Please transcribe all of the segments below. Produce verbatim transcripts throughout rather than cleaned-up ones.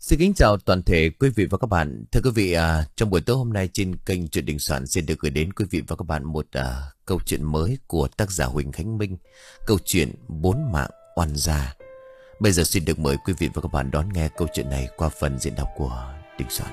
Xin kính chào toàn thể quý vị và các bạn. Thưa quý vị, à, trong buổi tối hôm nay trên kênh Truyện Đình Soạn xin được gửi đến quý vị và các bạn một à, câu chuyện mới của tác giả Huỳnh Khánh Minh. Câu chuyện Bốn Mạng Oan Gia. Bây giờ xin được mời quý vị và các bạn đón nghe câu chuyện này qua phần diễn đọc của Đình Soạn.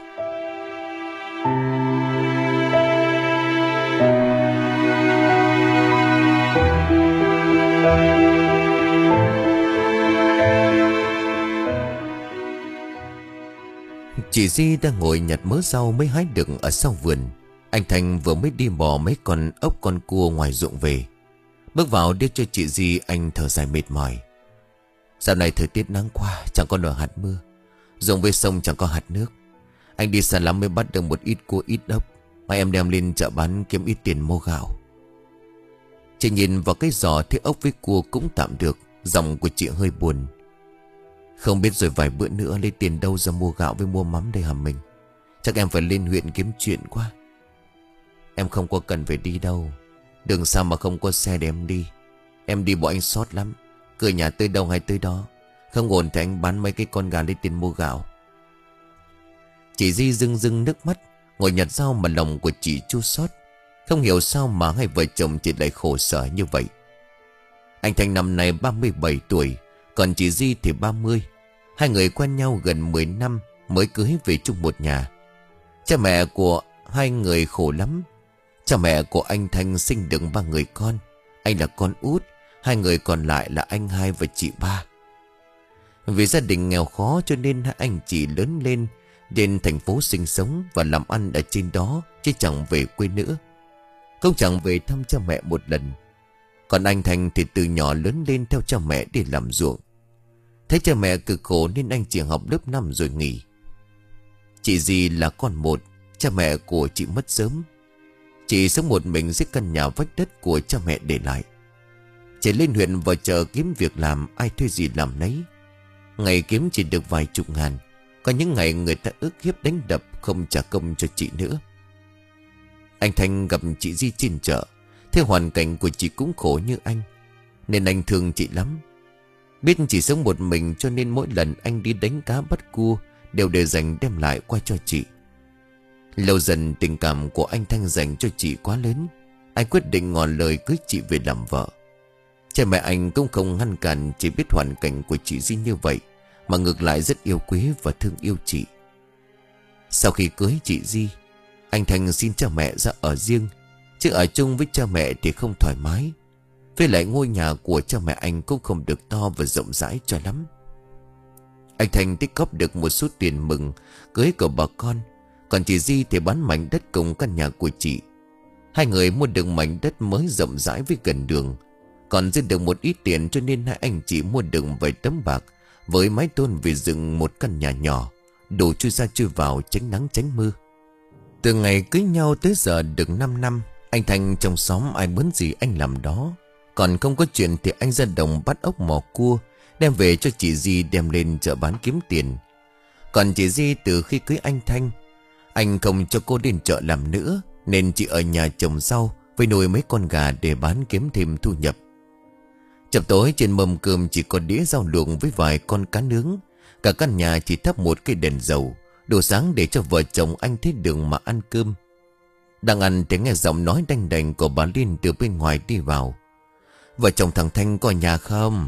Chị Di đang ngồi nhặt mớ rau mới hái được ở sau vườn. Anh Thành vừa mới đi mò mấy con ốc con cua ngoài ruộng về. Bước vào đưa cho chị Di, anh thở dài mệt mỏi. Dạo này thời tiết nắng quá, chẳng có nổi hạt mưa. Ruộng với sông chẳng có hạt nước. Anh đi xa lắm mới bắt được một ít cua ít ốc, mà em đem lên chợ bán kiếm ít tiền mua gạo. Chị nhìn vào cái giỏ thấy ốc với cua cũng tạm được. Giọng của chị hơi buồn. Không biết rồi vài bữa nữa lấy tiền đâu ra mua gạo với mua mắm đây hả mình? Chắc em phải lên huyện kiếm chuyện quá. Em không có cần phải đi đâu. Đường sao mà không có xe để em đi. Em đi bọn anh sót lắm. Cửa nhà tới đâu hay tới đó. Không ổn thì anh bán mấy cái con gà lấy tiền mua gạo. Chị Di rưng rưng nước mắt, ngồi nhặt rau mà lòng của chị chua xót. Không hiểu sao mà hai vợ chồng chị lại khổ sở như vậy. Anh Thành năm nay ba mươi bảy tuổi, còn chị Di thì ba mươi. Hai người quen nhau gần mười năm mới cưới về chung một nhà. Cha mẹ của hai người khổ lắm. Cha mẹ của anh Thanh sinh được ba người con. Anh là con út, hai người còn lại là anh hai và chị ba. Vì gia đình nghèo khó cho nên hai anh chị lớn lên trên thành phố sinh sống và làm ăn ở trên đó, chứ chẳng về quê nữa. Không chẳng về thăm cha mẹ một lần. Còn anh Thành thì từ nhỏ lớn lên theo cha mẹ đi làm ruộng. Thấy cha mẹ cực khổ nên anh chỉ học lớp năm rồi nghỉ. Chị Di là con một, cha mẹ của chị mất sớm. Chị sống một mình dưới căn nhà vách đất của cha mẹ để lại. Chị lên huyện vào chợ kiếm việc làm, ai thuê gì làm nấy. Ngày kiếm chỉ được vài chục ngàn. Có những ngày người ta ức hiếp đánh đập không trả công cho chị nữa. Anh Thành gặp chị Di trên chợ, thấy hoàn cảnh của chị cũng khổ như anh, nên anh thương chị lắm. Biết chị sống một mình cho nên mỗi lần anh đi đánh cá bắt cua đều để dành đem lại qua cho chị. Lâu dần tình cảm của anh Thanh dành cho chị quá lớn. Anh quyết định ngỏ lời cưới chị về làm vợ. Cha mẹ anh cũng không ngăn cản, chỉ biết hoàn cảnh của chị Di như vậy mà ngược lại rất yêu quý và thương yêu chị. Sau khi cưới chị Di, anh Thanh xin cha mẹ ra ở riêng, chứ ở chung với cha mẹ thì không thoải mái. Với lại ngôi nhà của cha mẹ anh cũng không được to và rộng rãi cho lắm. Anh Thành tích góp được một số tiền mừng cưới của bà con. Còn chị Di thì bán mảnh đất cùng căn nhà của chị. Hai người mua được mảnh đất mới rộng rãi với gần đường. Còn dư được một ít tiền cho nên hai anh chị mua được vài tấm bạc với mái tôn về dựng một căn nhà nhỏ, đủ chui ra chui vào tránh nắng tránh mưa. Từ ngày cưới nhau tới giờ được năm năm, anh Thành trong xóm ai muốn gì anh làm đó. Còn không có chuyện thì anh ra đồng bắt ốc mò cua, đem về cho chị Di đem lên chợ bán kiếm tiền. Còn chị Di từ khi cưới anh Thanh, anh không cho cô đến chợ làm nữa, nên chị ở nhà trồng rau với nuôi mấy con gà để bán kiếm thêm thu nhập. Chập tối trên mâm cơm chỉ có đĩa rau luộc với vài con cá nướng. Cả căn nhà chỉ thắp một cây đèn dầu, đủ sáng để cho vợ chồng anh thấy đường mà ăn cơm. Đang ăn thì nghe giọng nói đanh đành của bà Liên từ bên ngoài đi vào. Vợ chồng thằng Thanh có nhà không?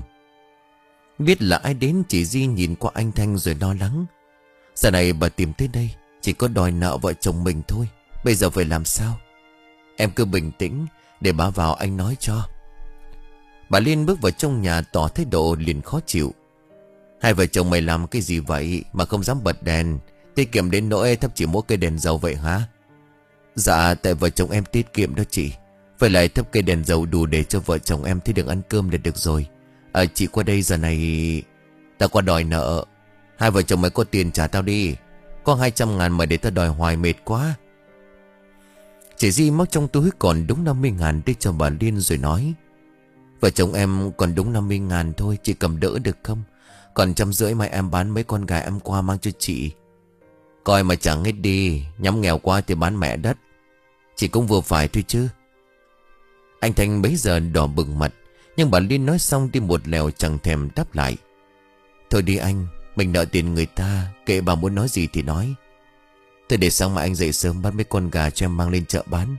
Biết là ai đến, chị Di nhìn qua anh Thanh rồi lo lắng. Giờ này bà tìm tới đây chỉ có đòi nợ vợ chồng mình thôi. Bây giờ phải làm sao? Em cứ bình tĩnh, để bà vào anh nói cho. Bà Liên bước vào trong nhà tỏ thái độ liền khó chịu. Hai vợ chồng mày làm cái gì vậy mà không dám bật đèn? Tiết kiệm đến nỗi thấp chỉ mỗi cây đèn dầu vậy hả? Dạ tại vợ chồng em tiết kiệm đó chị. Vậy lại thấp cây đèn dầu đủ để cho vợ chồng em thấy được ăn cơm là được rồi. À, chị qua đây giờ này tao qua đòi nợ. Hai vợ chồng mày có tiền trả tao đi. Có hai trăm ngàn mà để tao đòi hoài mệt quá. Chị Di móc trong túi còn đúng năm mươi ngàn đưa cho bà Liên rồi nói. Vợ chồng em còn đúng năm mươi ngàn thôi, chị cầm đỡ được không? Còn trăm rưỡi mai em bán mấy con gà em qua mang cho chị. Coi mà chẳng hết đi, nhắm nghèo quá thì bán mẹ đất. Chị cũng vừa phải thôi chứ. Anh Thành bấy giờ đỏ bừng mặt, nhưng bà Liên nói xong đi một lèo chẳng thèm đáp lại. Thôi đi anh, Mình nợ tiền người ta, kệ bà muốn nói gì thì nói. Tôi để sáng mai anh dậy sớm bắt mấy con gà cho em mang lên chợ bán.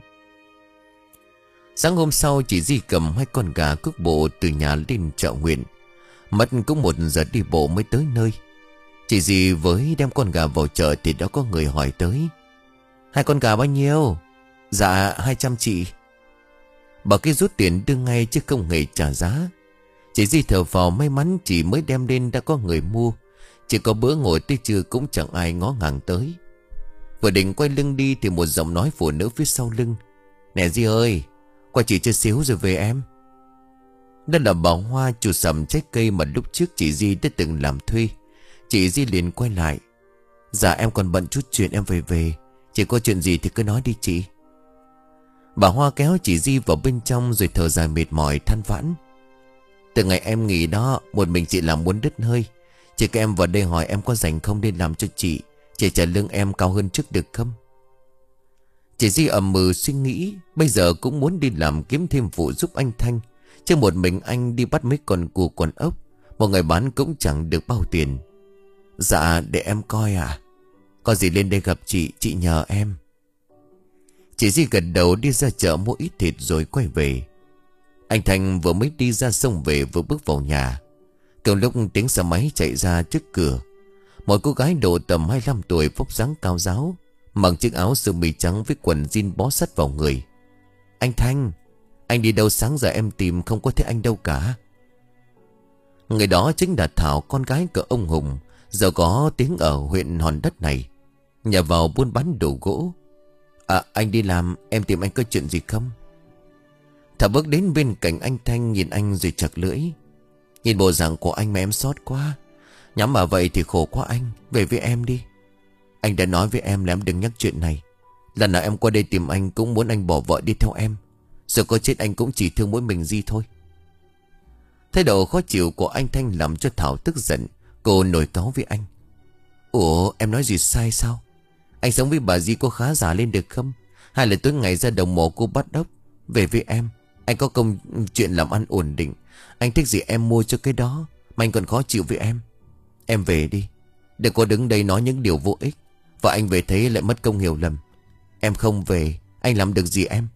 Sáng hôm sau chị Di cầm hai con gà cước bộ từ nhà lên chợ huyện. Mất cũng một giờ đi bộ mới tới nơi. Chị Di với đem con gà vào chợ thì đã có người hỏi tới. Hai con gà bao nhiêu? Dạ hai trăm chị. Bà kia rút tiền đưa ngay chứ không hề trả giá. Chị Di thở phào may mắn chỉ mới đem lên đã có người mua. Chỉ có bữa ngồi tới trưa cũng chẳng ai ngó ngàng tới. Vừa định quay lưng đi thì một giọng nói phụ nữ phía sau lưng. Nè Di ơi, qua chị chơi xíu rồi về em. Đây là bà Hoa, chủ sầm trái cây mà lúc trước chị Di đã từng làm thuê. Chị Di liền quay lại. Dạ em còn bận chút chuyện, em về về. Chỉ có chuyện gì thì cứ nói đi chị. Bà Hoa kéo chị Di vào bên trong rồi thở dài mệt mỏi than vãn. Từ ngày em nghỉ đó, một mình chị làm muốn đứt hơi. Chỉ các em vào đây hỏi em có rảnh không nên làm cho chị. Chị trả lương em cao hơn trước được không? Chị Di ầm mừ suy nghĩ. Bây giờ cũng muốn đi làm kiếm thêm vụ giúp anh Thanh. Chứ một mình anh đi bắt mấy con cù con ốc, một người bán cũng chẳng được bao tiền. Dạ để em coi à. Có gì lên đây gặp chị, chị nhờ em. Chị Di gật đầu đi ra chợ mua ít thịt rồi quay về. Anh Thanh vừa mới đi ra sông về vừa bước vào nhà. Cùng lúc tiếng xe máy chạy ra trước cửa. Một cô gái độ tầm hai mươi lăm tuổi, vóc dáng cao ráo, mặc chiếc áo sơ mi trắng với quần jean bó sát vào người. Anh Thanh, anh đi đâu sáng giờ em tìm không có thấy anh đâu cả. Người đó chính là Thảo, con gái của ông Hùng, giờ có tiếng ở huyện Hòn Đất này, nhà vào buôn bán đồ gỗ. À anh đi làm, em tìm anh có chuyện gì không? Thảo bước đến bên cạnh anh Thanh, nhìn anh rồi chặt lưỡi. Nhìn bộ dạng của anh mà em xót quá. Nhắm mà vậy thì khổ quá anh. Về với em đi. Anh đã nói với em là em đừng nhắc chuyện này. Lần nào em qua đây tìm anh cũng muốn anh bỏ vợ đi theo em. Rồi có chết anh cũng chỉ thương mỗi mình Di thôi. Thái độ khó chịu của anh Thanh làm cho Thảo tức giận. Cô nổi cáu với anh. Ủa em nói gì sai sao? Anh sống với bà Di có khá giả lên được không? Hay là tối ngày ra đồng mộ cô bắt ốc? Về với em. Anh có công chuyện làm ăn ổn định. Anh thích gì em mua cho cái đó. Mà anh còn khó chịu với em. Em về đi. Đừng có đứng đây nói những điều vô ích. Và anh về thấy lại mất công hiểu lầm. Em không về, anh làm được gì em?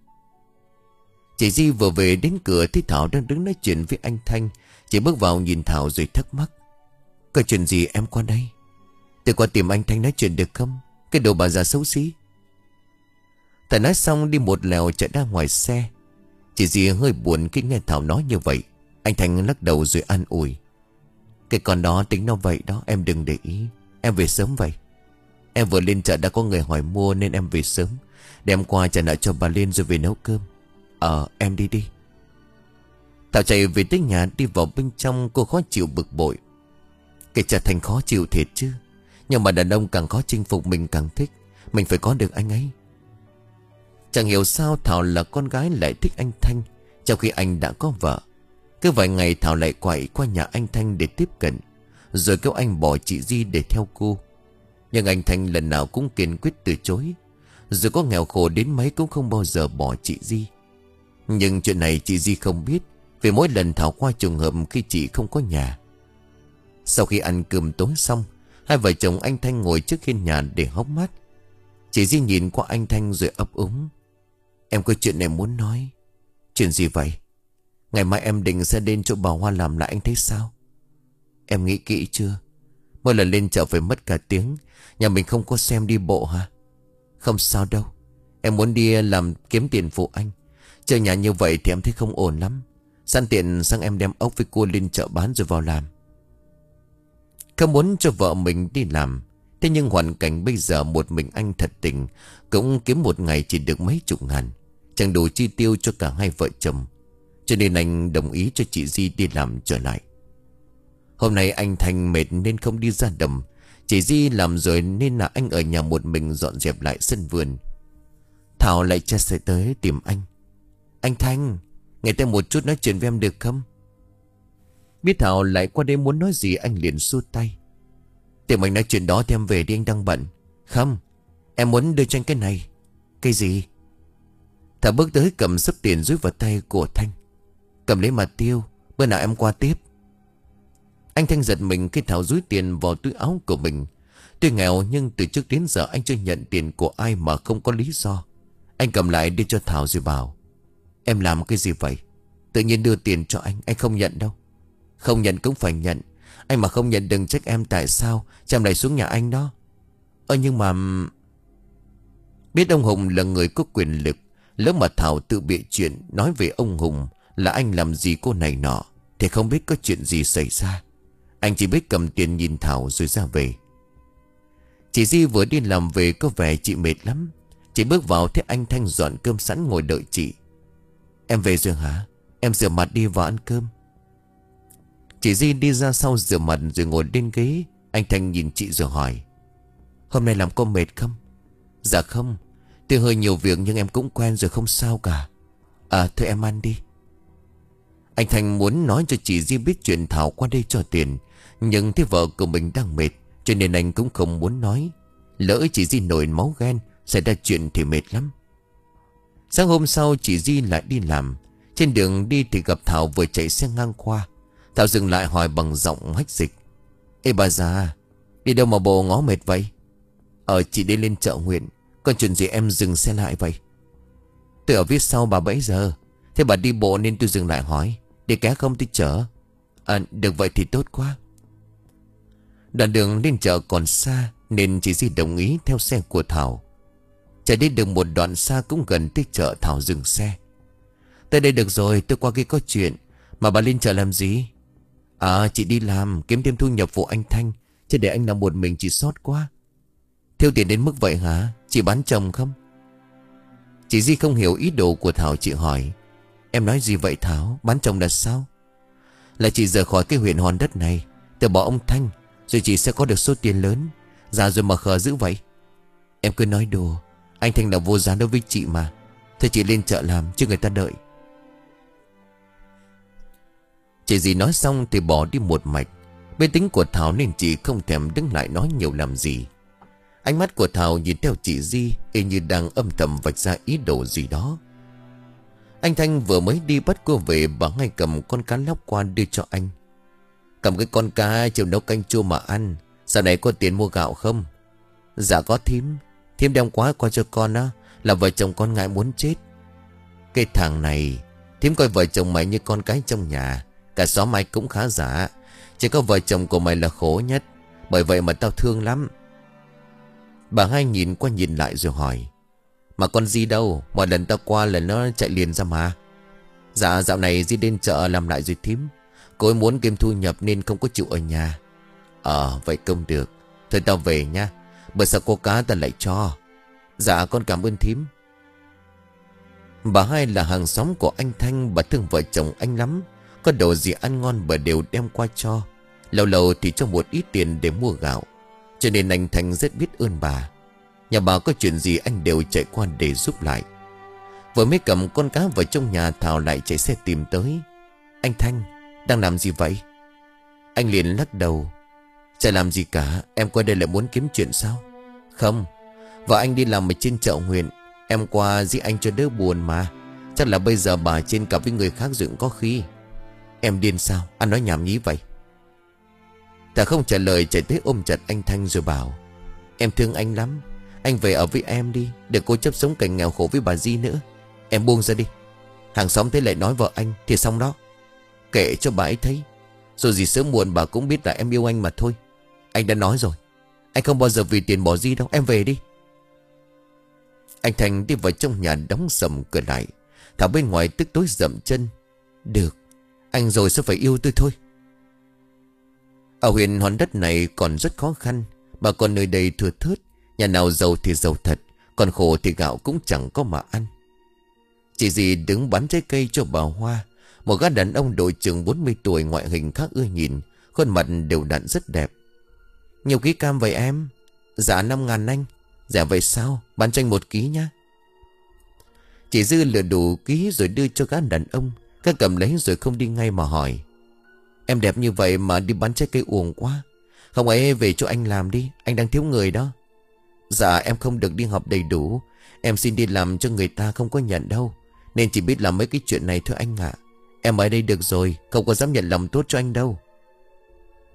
Chị Di vừa về đến cửa thấy Thảo đang đứng nói chuyện với anh Thanh. Chị bước vào nhìn Thảo rồi thắc mắc. Có chuyện gì em qua đây? Tôi qua tìm anh Thanh nói chuyện được không? Cái đồ bà già xấu xí. Thảo nói xong đi một lèo chạy ra ngoài xe. Chị Di hơi buồn khi nghe Thảo nói như vậy. Anh Thanh lắc đầu rồi an ủi. Cái con đó tính nó vậy đó, em đừng để ý. Em về sớm vậy. Em vừa lên chợ đã có người hỏi mua nên em về sớm. Đem qua trả nợ cho bà Liên rồi về nấu cơm. Ờ em đi đi. Thảo chạy về tới nhà, đi vào bên trong cô khó chịu bực bội. Cái trở thành khó chịu thiệt chứ. Nhưng mà đàn ông càng khó chinh phục mình càng thích. Mình phải có được anh ấy. Chẳng hiểu sao Thảo là con gái lại thích anh Thanh, trong khi anh đã có vợ. Cứ vài ngày Thảo lại quậy qua nhà anh Thanh để tiếp cận, rồi kêu anh bỏ chị Di để theo cô. Nhưng anh Thanh lần nào cũng kiên quyết từ chối. Dù có nghèo khổ đến mấy cũng không bao giờ bỏ chị Di. Nhưng chuyện này chị Di không biết, vì mỗi lần Thảo qua trùng hợp khi chị không có nhà. Sau khi ăn cơm tối xong, hai vợ chồng anh Thanh ngồi trước hiên nhà để hóng mát. Chị Di nhìn qua anh Thanh rồi ấp úng. Em có chuyện này muốn nói. Chuyện gì vậy? Ngày mai em định sẽ đến chỗ bà Hoa làm lại, anh thấy sao? Em nghĩ kỹ chưa? Mỗi lần lên chợ phải mất cả tiếng. Nhà mình không có xem đi bộ hả? Không sao đâu. Em muốn đi làm kiếm tiền phụ anh. Chơi nhà như vậy thì em thấy không ổn lắm. Sẵn tiện sang em đem ốc với cua lên chợ bán rồi vào làm. Không muốn cho vợ mình đi làm. Thế nhưng hoàn cảnh bây giờ một mình anh thật tình cũng kiếm một ngày chỉ được mấy chục ngàn, chẳng đủ chi tiêu cho cả hai vợ chồng. Cho nên anh đồng ý cho chị Di đi làm trở lại. Hôm nay anh Thanh mệt nên không đi ra đầm. Chị Di làm rồi nên là anh ở nhà một mình dọn dẹp lại sân vườn. Thảo lại cha sẽ tới tìm anh. Anh Thanh, nghe tôi một chút nói chuyện với em được không? Biết Thảo lại qua đây muốn nói gì, anh liền xua tay. Tìm anh nói chuyện đó thì em về đi, anh đang bận. Không, em muốn đưa cho anh cái này. Cái gì? Thảo bước tới cầm sấp tiền rút vào tay của Thanh. Cầm lấy mà tiêu, bữa nào em qua tiếp. Anh Thanh giật mình khi Thảo dúi tiền vào túi áo của mình. Tuy nghèo nhưng từ trước đến giờ anh chưa nhận tiền của ai mà không có lý do. Anh cầm lại đưa cho Thảo rồi bảo: Em làm cái gì vậy? Tự nhiên đưa tiền cho anh, anh không nhận đâu. Không nhận cũng phải nhận. Anh mà không nhận đừng trách em tại sao Chăm lại xuống nhà anh đó. Ơ nhưng mà... Biết ông Hùng là người có quyền lực, lỡ mà Thảo tự bịa chuyện nói về ông Hùng là anh làm gì cô này nọ, thì không biết có chuyện gì xảy ra. Anh chỉ biết cầm tiền nhìn Thảo rồi ra về. Chị Di vừa đi làm về có vẻ chị mệt lắm. Chị bước vào thấy anh Thanh dọn cơm sẵn ngồi đợi chị. Em về rồi hả? Em rửa mặt đi vào ăn cơm. Chị Di đi ra sau rửa mặt rồi ngồi lên ghế. Anh Thanh nhìn chị rồi hỏi: Hôm nay làm cô mệt không? Dạ không, tuy hơi nhiều việc nhưng em cũng quen rồi, không sao cả. À thôi em ăn đi. Anh Thanh muốn nói cho chị Di biết chuyện Thảo qua đây cho tiền, nhưng thấy vợ của mình đang mệt, cho nên anh cũng không muốn nói. Lỡ chị Di nổi máu ghen, xảy ra chuyện thì mệt lắm. Sáng hôm sau chị Di lại đi làm. Trên đường đi thì gặp Thảo vừa chạy xe ngang qua. Thảo dừng lại hỏi bằng giọng hách dịch: Ê bà già, đi đâu mà bồ ngó mệt vậy? Ờ chị đi lên chợ huyện. Còn chuyện gì em dừng xe lại vậy? Tôi ở phía sau bà bấy giờ. Thế bà đi bộ nên tôi dừng lại hỏi: Đi ké không tôi chở? À được vậy thì tốt quá. Đoạn đường lên chợ còn xa nên chị Di đồng ý theo xe của Thảo. Chạy đi được một đoạn xa cũng gần tới chợ, Thảo dừng xe. Tới đây được rồi, tôi qua kia có chuyện. Mà bà lên chợ làm gì? À chị đi làm kiếm thêm thu nhập phụ anh Thanh, chứ để anh làm một mình chị sót quá. Thiếu tiền đến mức vậy hả? Chị bán chồng không? Chị Di không hiểu ý đồ của Thảo, chị hỏi: Em nói gì vậy Thảo? Bán chồng là sao? Là chị rời khỏi cái huyện hòn đất này, từ bỏ ông Thanh, rồi chị sẽ có được số tiền lớn. Già rồi mà khờ dữ vậy. Em cứ nói đùa, anh Thanh là vô giá đối với chị mà. Thôi chị lên chợ làm chứ người ta đợi. Chị Di nói xong thì bỏ đi một mạch. Bên tính của Thảo nên chị không thèm đứng lại nói nhiều làm gì. Ánh mắt của Thảo nhìn theo chị Di y như đang âm thầm vạch ra ý đồ gì đó. Anh Thanh vừa mới đi bắt cô về, bà ngay cầm con cá lóc qua đưa cho anh. Cầm cái con cá chiều nấu canh chua mà ăn. Giờ này có tiền mua gạo không? Dạ có thím. Thím đem quá qua cho con á. Là vợ chồng con ngại muốn chết. Cái thằng này, thím coi vợ chồng mày như con cái trong nhà. Cả xóm mày cũng khá giả. Chỉ có vợ chồng của mày là khổ nhất. Bởi vậy mà tao thương lắm. Bà hai nhìn qua nhìn lại rồi hỏi: Mà con Di đâu? Mọi lần tao qua là nó chạy liền ra mà. Dạ dạo này Di đến chợ làm lại rồi thím. Cô ấy muốn kiếm thu nhập nên không có chịu ở nhà. Ờ vậy không được. Thôi tao về nha. Bữa sau cô cá ta lại cho. Dạ con cảm ơn thím. Bà hai là hàng xóm của anh Thanh. Bà thương vợ chồng anh lắm. Có đồ gì ăn ngon bà đều đem qua cho. Lâu lâu thì cho một ít tiền để mua gạo. Cho nên anh Thanh rất biết ơn bà. Nhà bà có chuyện gì anh đều chạy qua để giúp lại. Vừa mới cầm con cá vào trong nhà, Thảo lại chạy xe tìm tới. Anh Thanh đang làm gì vậy? Anh liền lắc đầu: Chả làm gì cả. Em qua đây lại muốn kiếm chuyện sao? Không, vợ anh đi làm ở trên chợ huyện. Em qua giết anh cho đỡ buồn mà. Chắc là bây giờ bà trên cặp với người khác dựng có khi. Em điên sao? Anh nói nhảm nhí vậy. Thảo không trả lời, chạy tới ôm chặt anh Thanh rồi bảo: Em thương anh lắm. Anh về ở với em đi, để cô chấp sống cảnh nghèo khổ với bà Di nữa. Em buông ra đi. Hàng xóm thấy lại nói vợ anh thì xong đó. Kệ cho bà ấy thấy. Rồi gì sớm muộn bà cũng biết là em yêu anh mà thôi. Anh đã nói rồi, anh không bao giờ vì tiền bỏ Di đâu. Em về đi. Anh Thành đi vào trong nhà đóng sầm cửa lại. Thảo bên ngoài tức tối dậm chân: Được, anh rồi sẽ phải yêu tôi thôi. Ở huyện hòn đất này còn rất khó khăn. Bà con nơi đây thừa thớt. Nhà nào giàu thì giàu thật, còn khổ thì gạo cũng chẳng có mà ăn. Chị Di đứng bán trái cây cho bà Hoa. Một gã đàn ông đội chừng bốn mươi tuổi, ngoại hình khác ưa nhìn, khuôn mặt đều đặn rất đẹp. Nhiều ký cam vậy em? Dạ năm ngàn anh. Dạ vậy sao? Bán cho anh một ký nhá. Chị Dư lừa đủ ký rồi đưa cho gã đàn ông. Gã cầm lấy rồi không đi ngay mà hỏi: Em đẹp như vậy mà đi bán trái cây uổng quá. Không ấy về cho anh làm đi, anh đang thiếu người đó. Dạ em không được đi học đầy đủ. Em xin đi làm cho người ta không có nhận đâu, nên chỉ biết làm mấy cái chuyện này thôi anh ạ. Em ở đây được rồi, không có dám nhận lòng tốt cho anh đâu.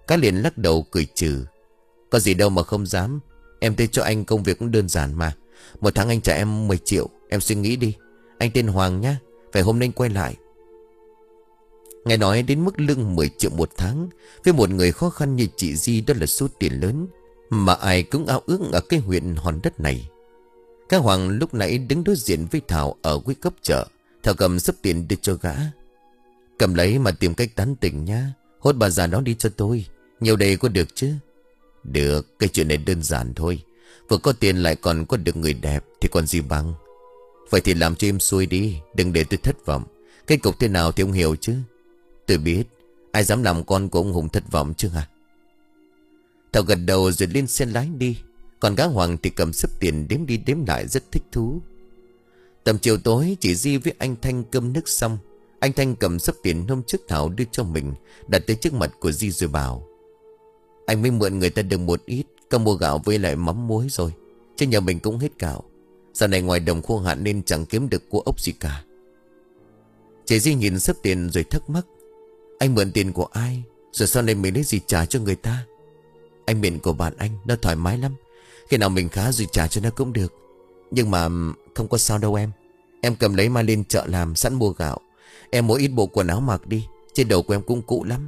Cá liền lắc đầu cười trừ. Có gì đâu mà không dám. Em thấy cho anh công việc cũng đơn giản mà. Một tháng anh trả em mười triệu. Em suy nghĩ đi. Anh tên Hoàng nhá. Phải hôm nay quay lại. Nghe nói đến mức lương mười triệu một tháng, với một người khó khăn như chị Di, đó là số tiền lớn mà ai cũng ao ước ở cái huyện hòn đất này. Cá Hoàng lúc nãy đứng đối diện với Thảo ở cuối cấp chợ. Thảo cầm sấp tiền đưa cho gã. Cầm lấy mà tìm cách tán tỉnh nhá. Hốt bà già đó đi cho tôi. Nhiều đây có được chứ? Được, cái chuyện này đơn giản thôi. Vừa có tiền lại còn có được người đẹp thì còn gì bằng. Vậy thì làm cho em xuôi đi. Đừng để tôi thất vọng. Cái cục thế nào thì ông hiểu chứ. Tôi biết. Ai dám làm con của ông Hùng thất vọng chứ hả? Thảo gật đầu rồi lên xe lái đi. Còn gã Hoàng thì cầm sấp tiền đếm đi đếm lại rất thích thú. Tầm chiều tối chị Di với anh Thanh cơm nước xong. Anh Thanh cầm sấp tiền hôm trước Thảo đưa cho mình, đặt tới trước mặt của Di rồi bảo: Anh mới mượn người ta được một ít. Có mua gạo với lại mắm muối rồi. Chứ nhà mình cũng hết gạo. Giờ này ngoài đồng khô hạn nên chẳng kiếm được cua ốc gì cả. Chị Di nhìn sấp tiền rồi thắc mắc: Anh mượn tiền của ai? Rồi sau này mình lấy gì trả cho người ta? Anh mượn của bạn anh, nó thoải mái lắm. Khi nào mình khá rồi trả cho nó cũng được. Nhưng mà không có sao đâu em. Em cầm lấy mà lên chợ làm sẵn mua gạo. Em mua ít bộ quần áo mặc đi. Trên đầu của em cũng cũ lắm.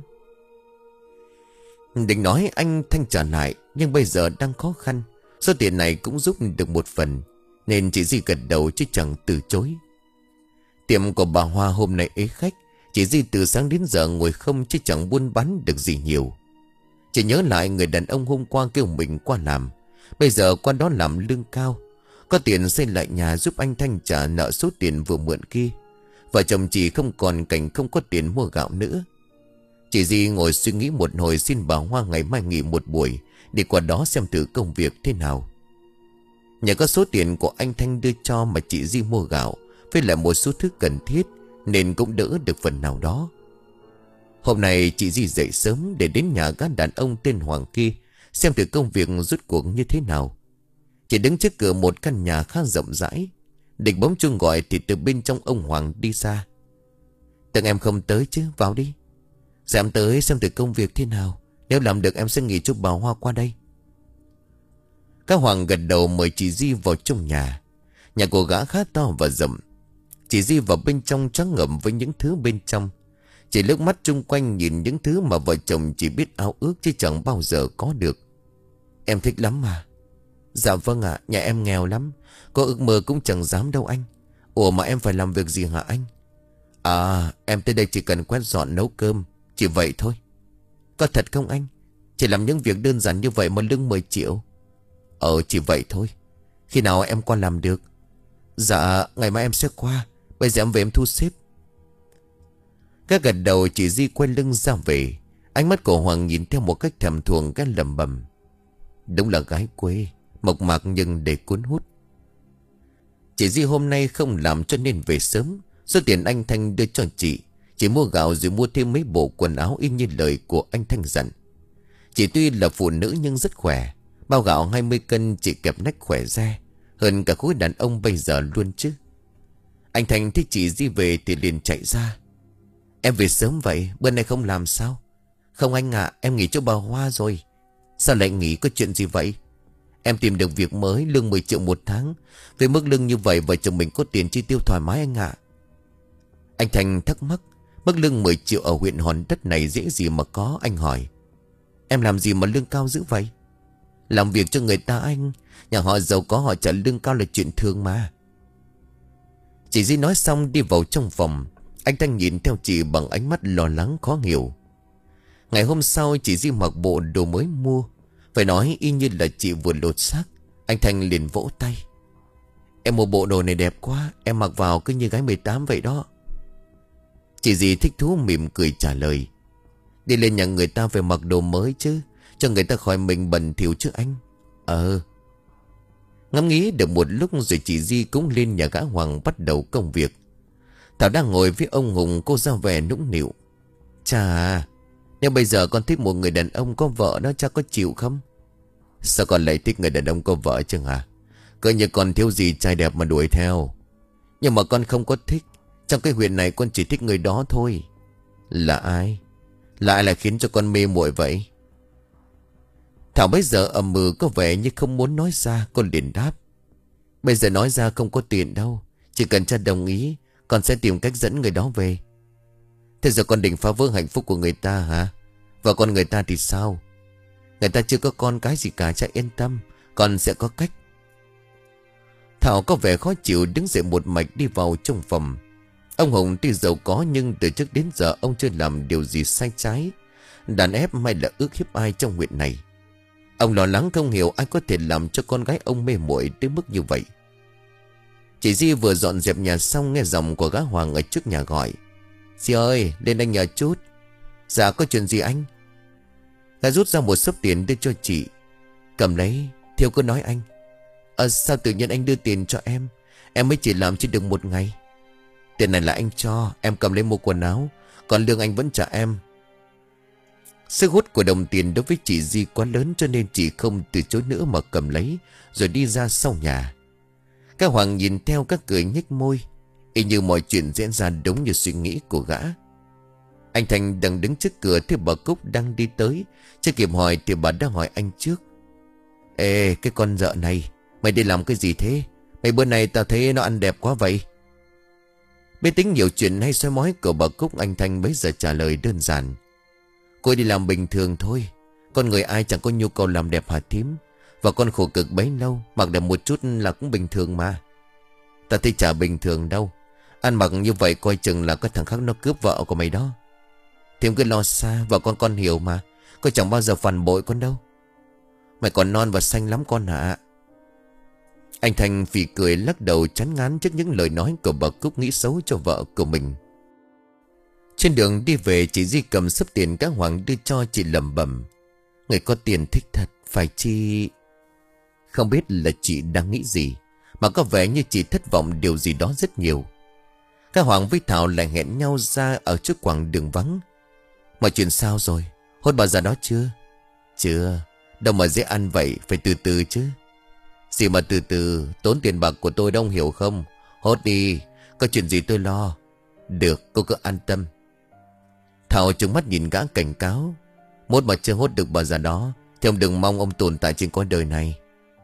Định nói anh Thanh trả lại, nhưng bây giờ đang khó khăn. Số tiền này cũng giúp được một phần, nên chị Di gật đầu chứ chẳng từ chối. Tiệm của bà Hoa hôm nay ế khách. Chị Di từ sáng đến giờ ngồi không chứ chẳng buôn bán được gì nhiều. Chị nhớ lại người đàn ông hôm qua kêu mình qua làm. Bây giờ qua đó làm lương cao. Có tiền xây lại nhà giúp anh Thanh trả nợ số tiền vừa mượn kia. Vợ chồng chị không còn cảnh không có tiền mua gạo nữa. Chị Di ngồi suy nghĩ một hồi, xin bà Hoa ngày mai nghỉ một buổi để qua đó xem thử công việc thế nào. Nhờ có số tiền của anh Thanh đưa cho mà chị Di mua gạo với lại một số thứ cần thiết, nên cũng đỡ được phần nào đó. Hôm nay chị Di dậy sớm để đến nhà gã đàn ông tên Hoàng kia, xem thử công việc rốt cuộc như thế nào. Chị đứng trước cửa một căn nhà khá rộng rãi. Định bấm chuông gọi thì từ bên trong ông Hoàng đi ra. Tưởng em không tới chứ, vào đi. Dạ em tới xem thử công việc thế nào. Nếu làm được em sẽ nghỉ cho bà Hoa qua đây. Các Hoàng gật đầu mời chị Di vào trong nhà. Nhà của gã khá to và rộng. Chị Di vào bên trong choáng ngợp với những thứ bên trong. Chị lướt mắt chung quanh nhìn những thứ mà vợ chồng chỉ biết ao ước chứ chẳng bao giờ có được. Em thích lắm mà. Dạ vâng ạ, nhà em nghèo lắm. Có ước mơ cũng chẳng dám đâu anh. Ủa mà em phải làm việc gì hả anh? À, em tới đây chỉ cần quét dọn nấu cơm. Chỉ vậy thôi. Có thật không anh? Chỉ làm những việc đơn giản như vậy mà lương mười triệu. Ờ, chỉ vậy thôi. Khi nào em qua làm được? Dạ, ngày mai em sẽ qua. Bây giờ em về em thu xếp. Các gật đầu chị Di quay lưng ra về. Ánh mắt của Hoàng nhìn theo một cách thèm thuồng, cái lầm bầm. Đúng là gái quê, mộc mạc nhưng để cuốn hút. Chị Di hôm nay không làm cho nên về sớm. Số tiền anh Thanh đưa cho chị, chị mua gạo rồi mua thêm mấy bộ quần áo y như lời của anh Thanh dặn. Chị tuy là phụ nữ nhưng rất khỏe. Bao gạo hai mươi cân chị kẹp nách khỏe ra, hơn cả khối đàn ông bây giờ luôn chứ. Anh Thanh thấy chị Di về thì liền chạy ra. Em về sớm vậy, bữa nay không làm sao? Không anh ạ, em nghỉ cho bà Hoa rồi. Sao lại nghỉ, có chuyện gì vậy? Em tìm được việc mới, lương mười triệu một tháng. Với mức lương như vậy vợ chồng mình có tiền chi tiêu thoải mái anh ạ. Anh Thành thắc mắc, mức lương mười triệu ở huyện hòn đất này dễ gì mà có, anh hỏi. Em làm gì mà lương cao dữ vậy? Làm việc cho người ta anh. Nhà họ giàu có họ trả lương cao là chuyện thường mà. Chị Di nói xong đi vào trong phòng. Anh Thanh nhìn theo chị bằng ánh mắt lo lắng khó hiểu. Ngày hôm sau chị Di mặc bộ đồ mới mua, phải nói y như là chị vừa lột xác. Anh Thanh liền vỗ tay. Em mua bộ đồ này đẹp quá, em mặc vào cứ như gái mười tám vậy đó. Chị Di thích thú mỉm cười trả lời. Đi lên nhà người ta phải mặc đồ mới chứ, cho người ta khỏi mình bẩn thỉu chứ anh. Ờ. Ngẫm nghĩ được một lúc rồi chị Di cũng lên nhà gã Hoàng bắt đầu công việc. Thảo đang ngồi với ông Hùng, cô ra vẻ nũng nịu. Chà, nếu bây giờ con thích một người đàn ông có vợ đó, cha có chịu không? Sao con lại thích người đàn ông có vợ chứ hả? Cơ như con thiếu gì trai đẹp mà đuổi theo. Nhưng mà con không có thích. Trong cái huyện này con chỉ thích người đó thôi. Là ai? Là ai lại khiến cho con mê muội vậy? Thảo bây giờ ầm mừ có vẻ như không muốn nói ra. Con liền đáp: Bây giờ nói ra không có tiền đâu. Chỉ cần cha đồng ý, con sẽ tìm cách dẫn người đó về. Thế giờ con định phá vỡ hạnh phúc của người ta hả? Và con người ta thì sao? Người ta chưa có con cái gì cả, cha yên tâm, con sẽ có cách. Thảo có vẻ khó chịu đứng dậy một mạch đi vào trong phòng. Ông Hùng tuy giàu có nhưng từ trước đến giờ ông chưa làm điều gì sai trái, đàn ép hay là ước hiếp ai trong huyện này. Ông lo lắng không hiểu ai có thể làm cho con gái ông mê muội đến mức như vậy. Chị Di vừa dọn dẹp nhà xong nghe giọng của gã Hoàng ở trước nhà gọi: Di ơi, lên anh nhờ chút. Dạ, có chuyện gì anh? Gã rút ra một xấp tiền đưa cho chị. Cầm lấy, Thiêu cứ nói anh. À, sao tự nhiên anh đưa tiền cho em? Em mới chỉ làm chỉ được một ngày. Tiền này là anh cho, em cầm lấy mua quần áo, còn lương anh vẫn trả em. Sức hút của đồng tiền đối với chị Di quá lớn, cho nên chị không từ chối nữa mà cầm lấy rồi đi ra sau nhà. Các Hoàng nhìn theo các cười nhếch môi, y như mọi chuyện diễn ra đúng như suy nghĩ của gã. Anh Thành đang đứng trước cửa thì bà Cúc đang đi tới. Chưa kịp hỏi thì bà đã hỏi anh trước: Ê, cái con vợ này, mày đi làm cái gì thế? Mày bữa nay tao thấy nó ăn đẹp quá vậy. Biết tính nhiều chuyện hay soi mói của bà Cúc, anh Thanh bấy giờ trả lời đơn giản: Cô đi làm bình thường thôi. Con người ai chẳng có nhu cầu làm đẹp hả thím? Và con khổ cực bấy lâu, mặc đẹp một chút là cũng bình thường mà. Ta thấy chả bình thường đâu. Ăn mặc như vậy coi chừng là có thằng khác nó cướp vợ của mày đó. Thím cứ lo xa, vợ con con hiểu mà. Cô chẳng bao giờ phản bội con đâu. Mày còn non và xanh lắm con hả? Anh Thành phì cười lắc đầu chán ngán trước những lời nói của bà Cúc nghĩ xấu cho vợ của mình. Trên đường đi về, chị Di cầm xấp tiền các Hoàng đưa cho, chị lẩm bẩm: Người có tiền thích thật, phải chi... Không biết là chị đang nghĩ gì, mà có vẻ như chị thất vọng điều gì đó rất nhiều. Các Hoàng với Thảo lại hẹn nhau ra ở trước quảng đường vắng. Mọi chuyện sao rồi? Hốt bao giờ đó chưa? Chưa. Đâu mà dễ ăn vậy, phải từ từ chứ. Gì mà từ từ, tốn tiền bạc của tôi đâu hiểu không? Hốt đi, có chuyện gì tôi lo. Được, cô cứ an tâm. Thảo trừng mắt nhìn gã cảnh cáo: Mốt mà chưa hốt được bao giờ đó thì ông đừng mong ông tồn tại trên cõi đời này.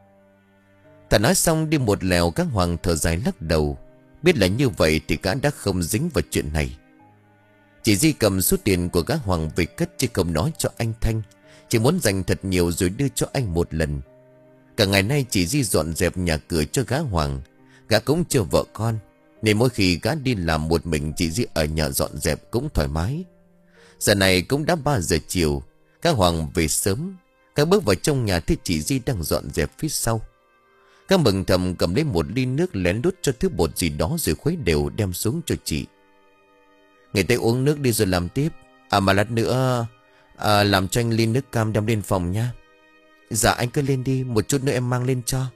Thảo nói xong đi một lèo. Các Hoàng thở dài lắc đầu. Biết là như vậy thì gã đã không dính vào chuyện này. Chị Di cầm số tiền của gã Hoàng về cất, chứ không nói cho anh Thanh. Chỉ muốn dành thật nhiều rồi đưa cho anh một lần. Cả ngày nay chị Di dọn dẹp nhà cửa cho gã Hoàng. Gã cũng chưa vợ con, nên mỗi khi gã đi làm một mình, chị Di ở nhà dọn dẹp cũng thoải mái. Giờ này cũng đã ba giờ chiều. Gã Hoàng về sớm. Gã bước vào trong nhà thấy chị Di đang dọn dẹp phía sau. Gã mừng thầm cầm lấy một ly nước, lén đút cho thứ bột gì đó rồi khuấy đều đem xuống cho chị. Người ta uống nước đi rồi làm tiếp. À mà lát nữa à, làm cho anh ly nước cam đem lên phòng nha. Dạ anh cứ lên đi, một chút nữa em mang lên cho.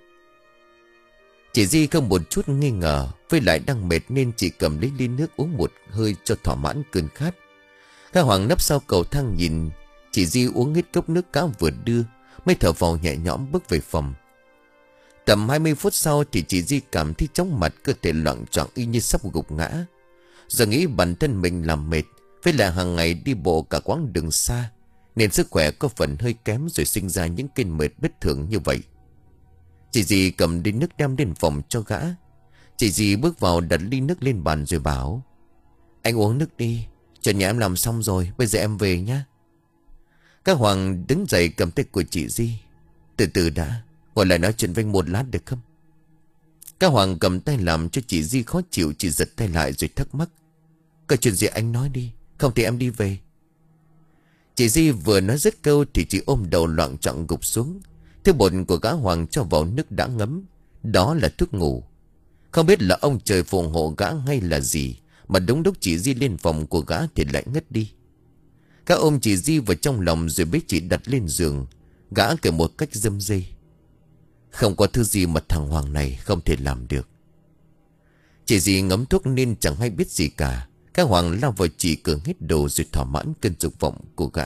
Chị Di không một chút nghi ngờ, với lại đang mệt nên chị cầm lấy ly nước uống một hơi cho thỏa mãn cơn khát. Các Hoàng nấp sau cầu thang nhìn chị Di uống hết cốc nước cá vừa đưa, mới thở phào nhẹ nhõm bước về phòng. Tầm hai mươi phút sau thì chị Di cảm thấy chóng mặt, cơ thể loạng choạng y như sắp gục ngã. Giờ nghĩ bản thân mình làm mệt, với lại hàng ngày đi bộ cả quãng đường xa, nên sức khỏe có phần hơi kém, rồi sinh ra những cơn mệt bất thường như vậy. Chị Di cầm ly nước đem đến phòng cho gã. Chị Di bước vào đặt ly nước lên bàn rồi bảo: Anh uống nước đi, chuyện nhà em làm xong rồi, bây giờ em về nhé. Các Hoàng đứng dậy cầm tay của chị Di: Từ từ đã, ngồi lại nói chuyện với anh một lát được không? Các Hoàng cầm tay làm cho chị Di khó chịu. Chị giật tay lại rồi thắc mắc: Có chuyện gì anh nói đi, không thì em đi về. Chị Di vừa nói dứt câu thì chị ôm đầu loạng choạng gục xuống. Thứ bột của gã Hoàng cho vào nước đã ngấm, đó là thuốc ngủ. Không biết là ông trời phù hộ gã hay là gì, mà đúng lúc chị Di lên phòng của gã thì lại ngất đi. Gã ôm chị Di vào trong lòng rồi bế chị đặt lên giường. Gã kể một cách dâm dây: Không có thứ gì mà thằng Hoàng này không thể làm được. Chị Di ngấm thuốc nên chẳng hay biết gì cả. Các Hoàng lao vào chị cường hết đồ rồi thỏa mãn cơn dục vọng của gã.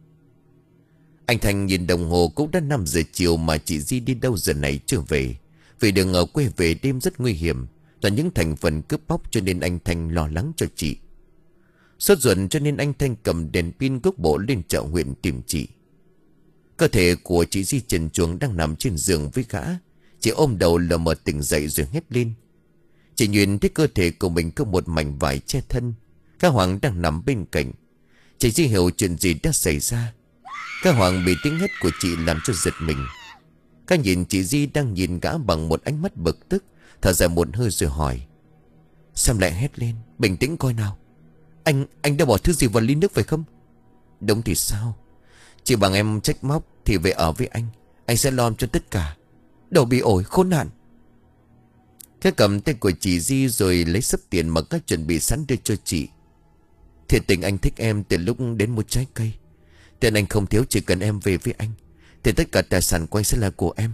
Anh Thành nhìn đồng hồ cũng đã năm giờ chiều mà chị Di đi đâu giờ này chưa về. Vì đường ở quê về đêm rất nguy hiểm, toàn những thành phần cướp bóc, cho nên anh Thành lo lắng cho chị. Sốt ruột cho nên anh Thanh cầm đèn pin quốc bộ lên chợ huyện tìm chị. Cơ thể của chị Di trần truồng đang nằm trên giường với gã. Chị ôm đầu lờ mờ tỉnh dậy rồi hét lên. Chị nhìn thấy cơ thể của mình có một mảnh vải che thân. Cá Hoàng đang nằm bên cạnh. Chị Di hiểu chuyện gì đã xảy ra. Cá Hoàng bị tiếng hét của chị làm cho giật mình. Cá nhìn chị Di đang nhìn gã bằng một ánh mắt bực tức, thở dài một hơi rồi hỏi. Sao lại hét lên? Bình tĩnh coi nào. Anh, anh đã bỏ thứ gì vào ly nước phải không? Đúng thì sao? Chỉ bằng em trách móc thì về ở với anh. Anh sẽ lo cho tất cả. Đồ bị ổi khốn nạn. Cái cầm tay của chị Di rồi lấy sấp tiền mà các chuẩn bị sẵn đưa cho chị. Thiệt tình anh thích em từ lúc đến một trái cây. Tiền anh không thiếu, chỉ cần em về với anh thì tất cả tài sản của anh sẽ là của em.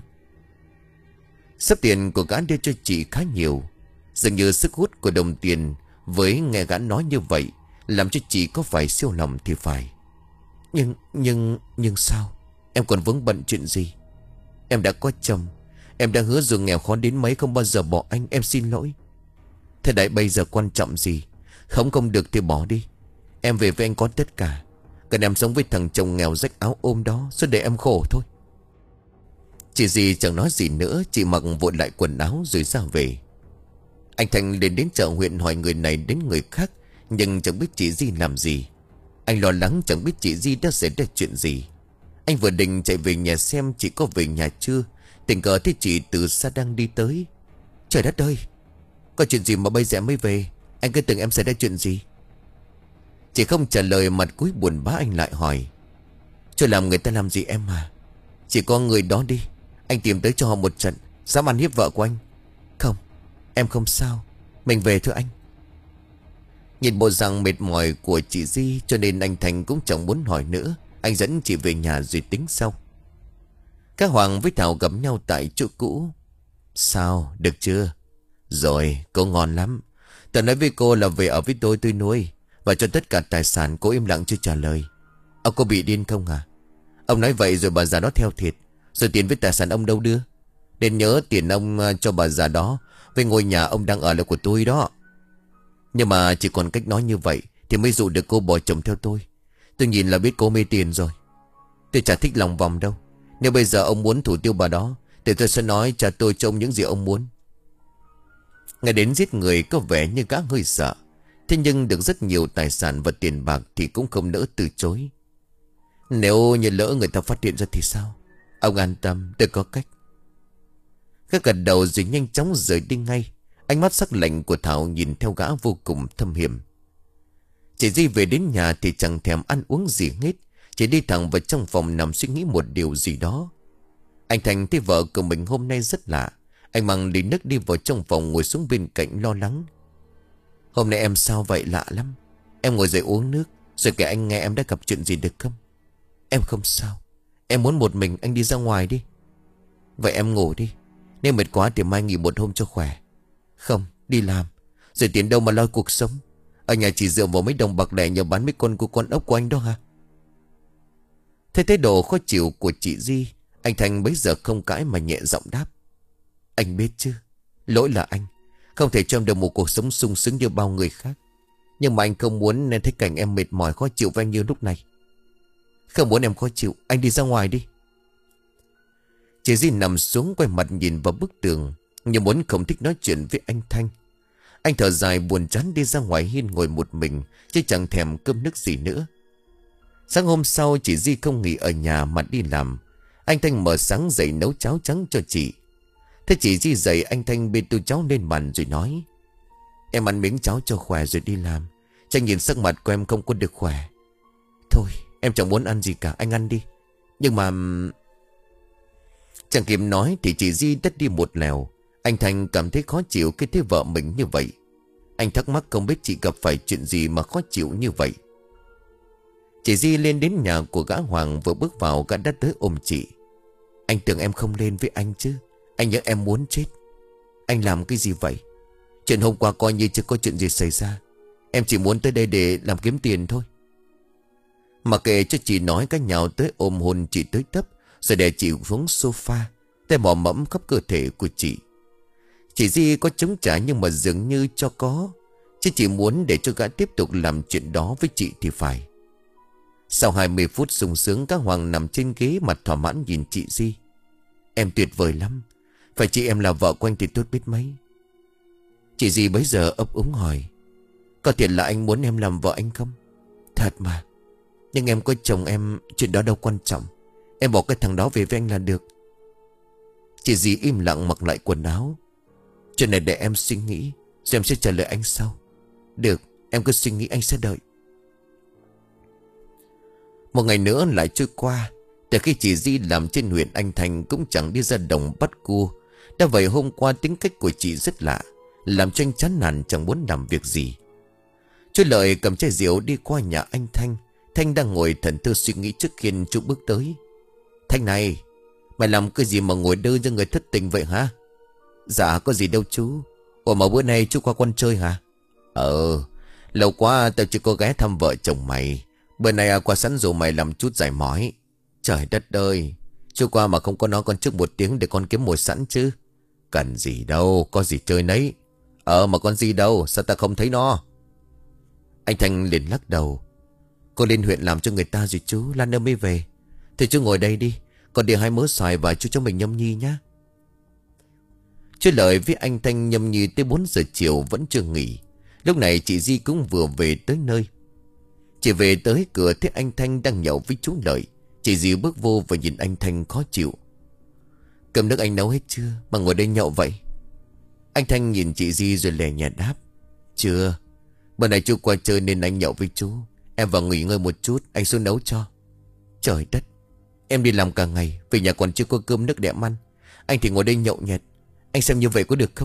Sấp tiền của gã đưa cho chị khá nhiều. Dường như sức hút của đồng tiền với nghe gã nói như vậy làm cho chị có phải siêu lòng thì phải. Nhưng, nhưng, nhưng sao? Em còn vướng bận chuyện gì? Em đã có chồng. Em đã hứa dù nghèo khó đến mấy không bao giờ bỏ anh. Em xin lỗi. Thế đại bây giờ quan trọng gì? Không không được thì bỏ đi. Em về với anh có tất cả. Cần em sống với thằng chồng nghèo rách áo ôm đó, rồi để em khổ thôi. Chị Di chẳng nói gì nữa. Chị mặc vội lại quần áo rồi ra về. Anh Thành lên đến chợ huyện hỏi người này đến người khác, nhưng chẳng biết chị Di làm gì. Anh lo lắng chẳng biết chị Di đã xảy ra chuyện gì. Anh vừa định chạy về nhà xem chị có về nhà chưa, tình cờ thấy chị từ xa đang đi tới. Trời đất ơi, có chuyện gì mà bây giờ mới về? Anh cứ tưởng em xảy ra chuyện gì. Chị không trả lời, mặt cúi buồn bã. Anh lại hỏi. Cho làm người ta làm gì em à? Chỉ có người đó đi, anh tìm tới cho họ một trận. Dám ăn hiếp vợ của anh. Không, em không sao. Mình về thôi anh. Nhìn bộ dạng mệt mỏi của chị Di cho nên anh Thành cũng chẳng muốn hỏi nữa. Anh dẫn chị về nhà rồi tính sau. Các Hoàng với Thảo gặp nhau tại chỗ cũ. Sao, được chưa? Rồi, cô ngon lắm. Tớ nói với cô là về ở với tôi tôi nuôi, và cho tất cả tài sản. Cô im lặng chưa trả lời. Ông có bị điên không à? Ông nói vậy rồi bà già đó theo thiệt. Rồi tiền với tài sản ông đâu đưa? Nên nhớ tiền ông cho bà già đó với ngôi nhà ông đang ở là của tôi đó. Nhưng mà chỉ còn cách nói như vậy thì mới dụ được cô bỏ chồng theo tôi. Tôi nhìn là biết cô mê tiền rồi. Tôi chả thích lòng vòng đâu. Nếu bây giờ ông muốn thủ tiêu bà đó thì tôi sẽ nói trả tôi cho ông những gì ông muốn. Ngay đến giết người có vẻ như gã hơi sợ. Thế nhưng được rất nhiều tài sản và tiền bạc thì cũng không nỡ từ chối. Nếu như lỡ người ta phát hiện ra thì sao? Ông an tâm, tôi có cách. Gã gật đầu rồi nhanh chóng rời đi ngay. Ánh mắt sắc lạnh của Thảo nhìn theo gã vô cùng thâm hiểm. Chị Di về đến nhà thì chẳng thèm ăn uống gì hết. Chỉ đi thẳng vào trong phòng nằm suy nghĩ một điều gì đó. Anh Thành thấy vợ của mình hôm nay rất lạ. Anh mang ly nước đi vào trong phòng, ngồi xuống bên cạnh lo lắng. Hôm nay em sao vậy, lạ lắm. Em ngồi dậy uống nước rồi kể anh nghe em đã gặp chuyện gì được không? Em không sao. Em muốn một mình, anh đi ra ngoài đi. Vậy em ngủ đi. Nếu mệt quá thì mai nghỉ một hôm cho khỏe. Không, đi làm rồi tiền đâu mà lo cuộc sống. Ở nhà chỉ dựa vào mấy đồng bạc lẻ nhờ bán mấy con của con ốc của anh đó hả? Thấy thái độ khó chịu của chị Di, anh Thành bấy giờ không cãi mà nhẹ giọng đáp. Anh biết chứ, lỗi là anh. Không thể cho em được một cuộc sống sung sướng như bao người khác. Nhưng mà anh không muốn nên thấy cảnh em mệt mỏi khó chịu với anh như lúc này. Không muốn em khó chịu, anh đi ra ngoài đi. Chị Di nằm xuống quay mặt nhìn vào bức tường, như muốn không thích nói chuyện với anh Thanh. Anh thở dài buồn chán đi ra ngoài hiên ngồi một mình, chứ chẳng thèm cơm nước gì nữa. Sáng hôm sau chị Di không nghỉ ở nhà mà đi làm. Anh Thanh mở sáng dậy nấu cháo trắng cho chị. Thế chị Di dậy, anh Thanh bê tô cháo lên bàn rồi nói. Em ăn miếng cháo cho khỏe rồi đi làm. Chẳng nhìn sắc mặt của em không có được khỏe. Thôi em chẳng muốn ăn gì cả, anh ăn đi. Nhưng mà... Chẳng kịp nói thì chị Di đất đi một lèo. Anh Thanh cảm thấy khó chịu khi thấy vợ mình như vậy. Anh thắc mắc không biết chị gặp phải chuyện gì mà khó chịu như vậy. Chị Di lên đến nhà của gã Hoàng, vừa bước vào gã đã tới ôm chị. Anh tưởng em không lên với anh chứ. Anh nhớ em muốn chết. Anh làm cái gì vậy? Chuyện hôm qua coi như chưa có chuyện gì xảy ra. Em chỉ muốn tới đây để làm kiếm tiền thôi. Mà kệ cho chị nói, cái nhào tới ôm hôn chị tới tấp, rồi đè chị xuống sofa, tay mò mẫm khắp cơ thể của chị. Chị Di có chống trả nhưng mà dường như cho có, chứ chỉ muốn để cho gã tiếp tục làm chuyện đó với chị thì phải. Sau hai mươi phút sung sướng, các Hoàng nằm trên ghế mặt thỏa mãn nhìn chị Di. Em tuyệt vời lắm. Phải chị em là vợ của anh thì tốt biết mấy. Chị Di bấy giờ ấp úng hỏi, có thiệt là anh muốn em làm vợ anh không? Thật mà. Nhưng em có chồng em, chuyện đó đâu quan trọng. Em bỏ cái thằng đó về với anh là được. Chị Di im lặng mặc lại quần áo. Chuyện này để em suy nghĩ, rồi em sẽ trả lời anh sau. Được, em cứ suy nghĩ, anh sẽ đợi. Một ngày nữa lại trôi qua. Từ khi chị Di làm trên huyện, anh Thành cũng chẳng đi ra đồng bắt cua. Đã vậy hôm qua tính cách của chị rất lạ, làm cho anh chán nản chẳng muốn làm việc gì. Chú Lợi cầm chai rượu đi qua nhà anh Thanh. Thanh đang ngồi thẫn thờ suy nghĩ trước khi chú bước tới. Thanh này, mày làm cái gì mà ngồi đơ cho người thất tình vậy hả? Dạ có gì đâu chú. Ủa mà bữa nay chú qua quân chơi hả? Ờ, lâu quá tao chưa có ghé thăm vợ chồng mày. Bữa nay qua sẵn rồi mày làm chút giải mỏi. Trời đất ơi, chú qua mà không có nói con trước một tiếng để con kiếm mồi sẵn chứ. Cần gì đâu, có gì chơi nấy. Ờ mà con gì đâu, sao ta không thấy nó? Anh Thanh liền lắc đầu. Cô lên huyện làm cho người ta rồi chú, Lan ơi mới về. Thì chú ngồi đây đi, còn đưa hai mớ xoài và chú cho mình nhâm nhi nhá. Chú Lợi với anh Thanh nhâm nhi tới bốn giờ chiều vẫn chưa nghỉ. Lúc này chị Di cũng vừa về tới nơi. Chị về tới cửa thấy anh Thanh đang nhậu với chú Lợi. Chị Di bước vô và nhìn anh Thanh khó chịu. Cơm nước anh nấu hết chưa mà ngồi đây nhậu vậy? Anh Thanh nhìn chị Di rồi lè nhẹ đáp. Chưa. Bữa nay chú qua chơi nên anh nhậu với chú. Em vào nghỉ ngơi một chút, anh xuống nấu cho. Trời đất, em đi làm cả ngày, về nhà còn chưa có cơm nước để ăn. Anh thì ngồi đây nhậu nhẹt. Anh xem như vậy có được không?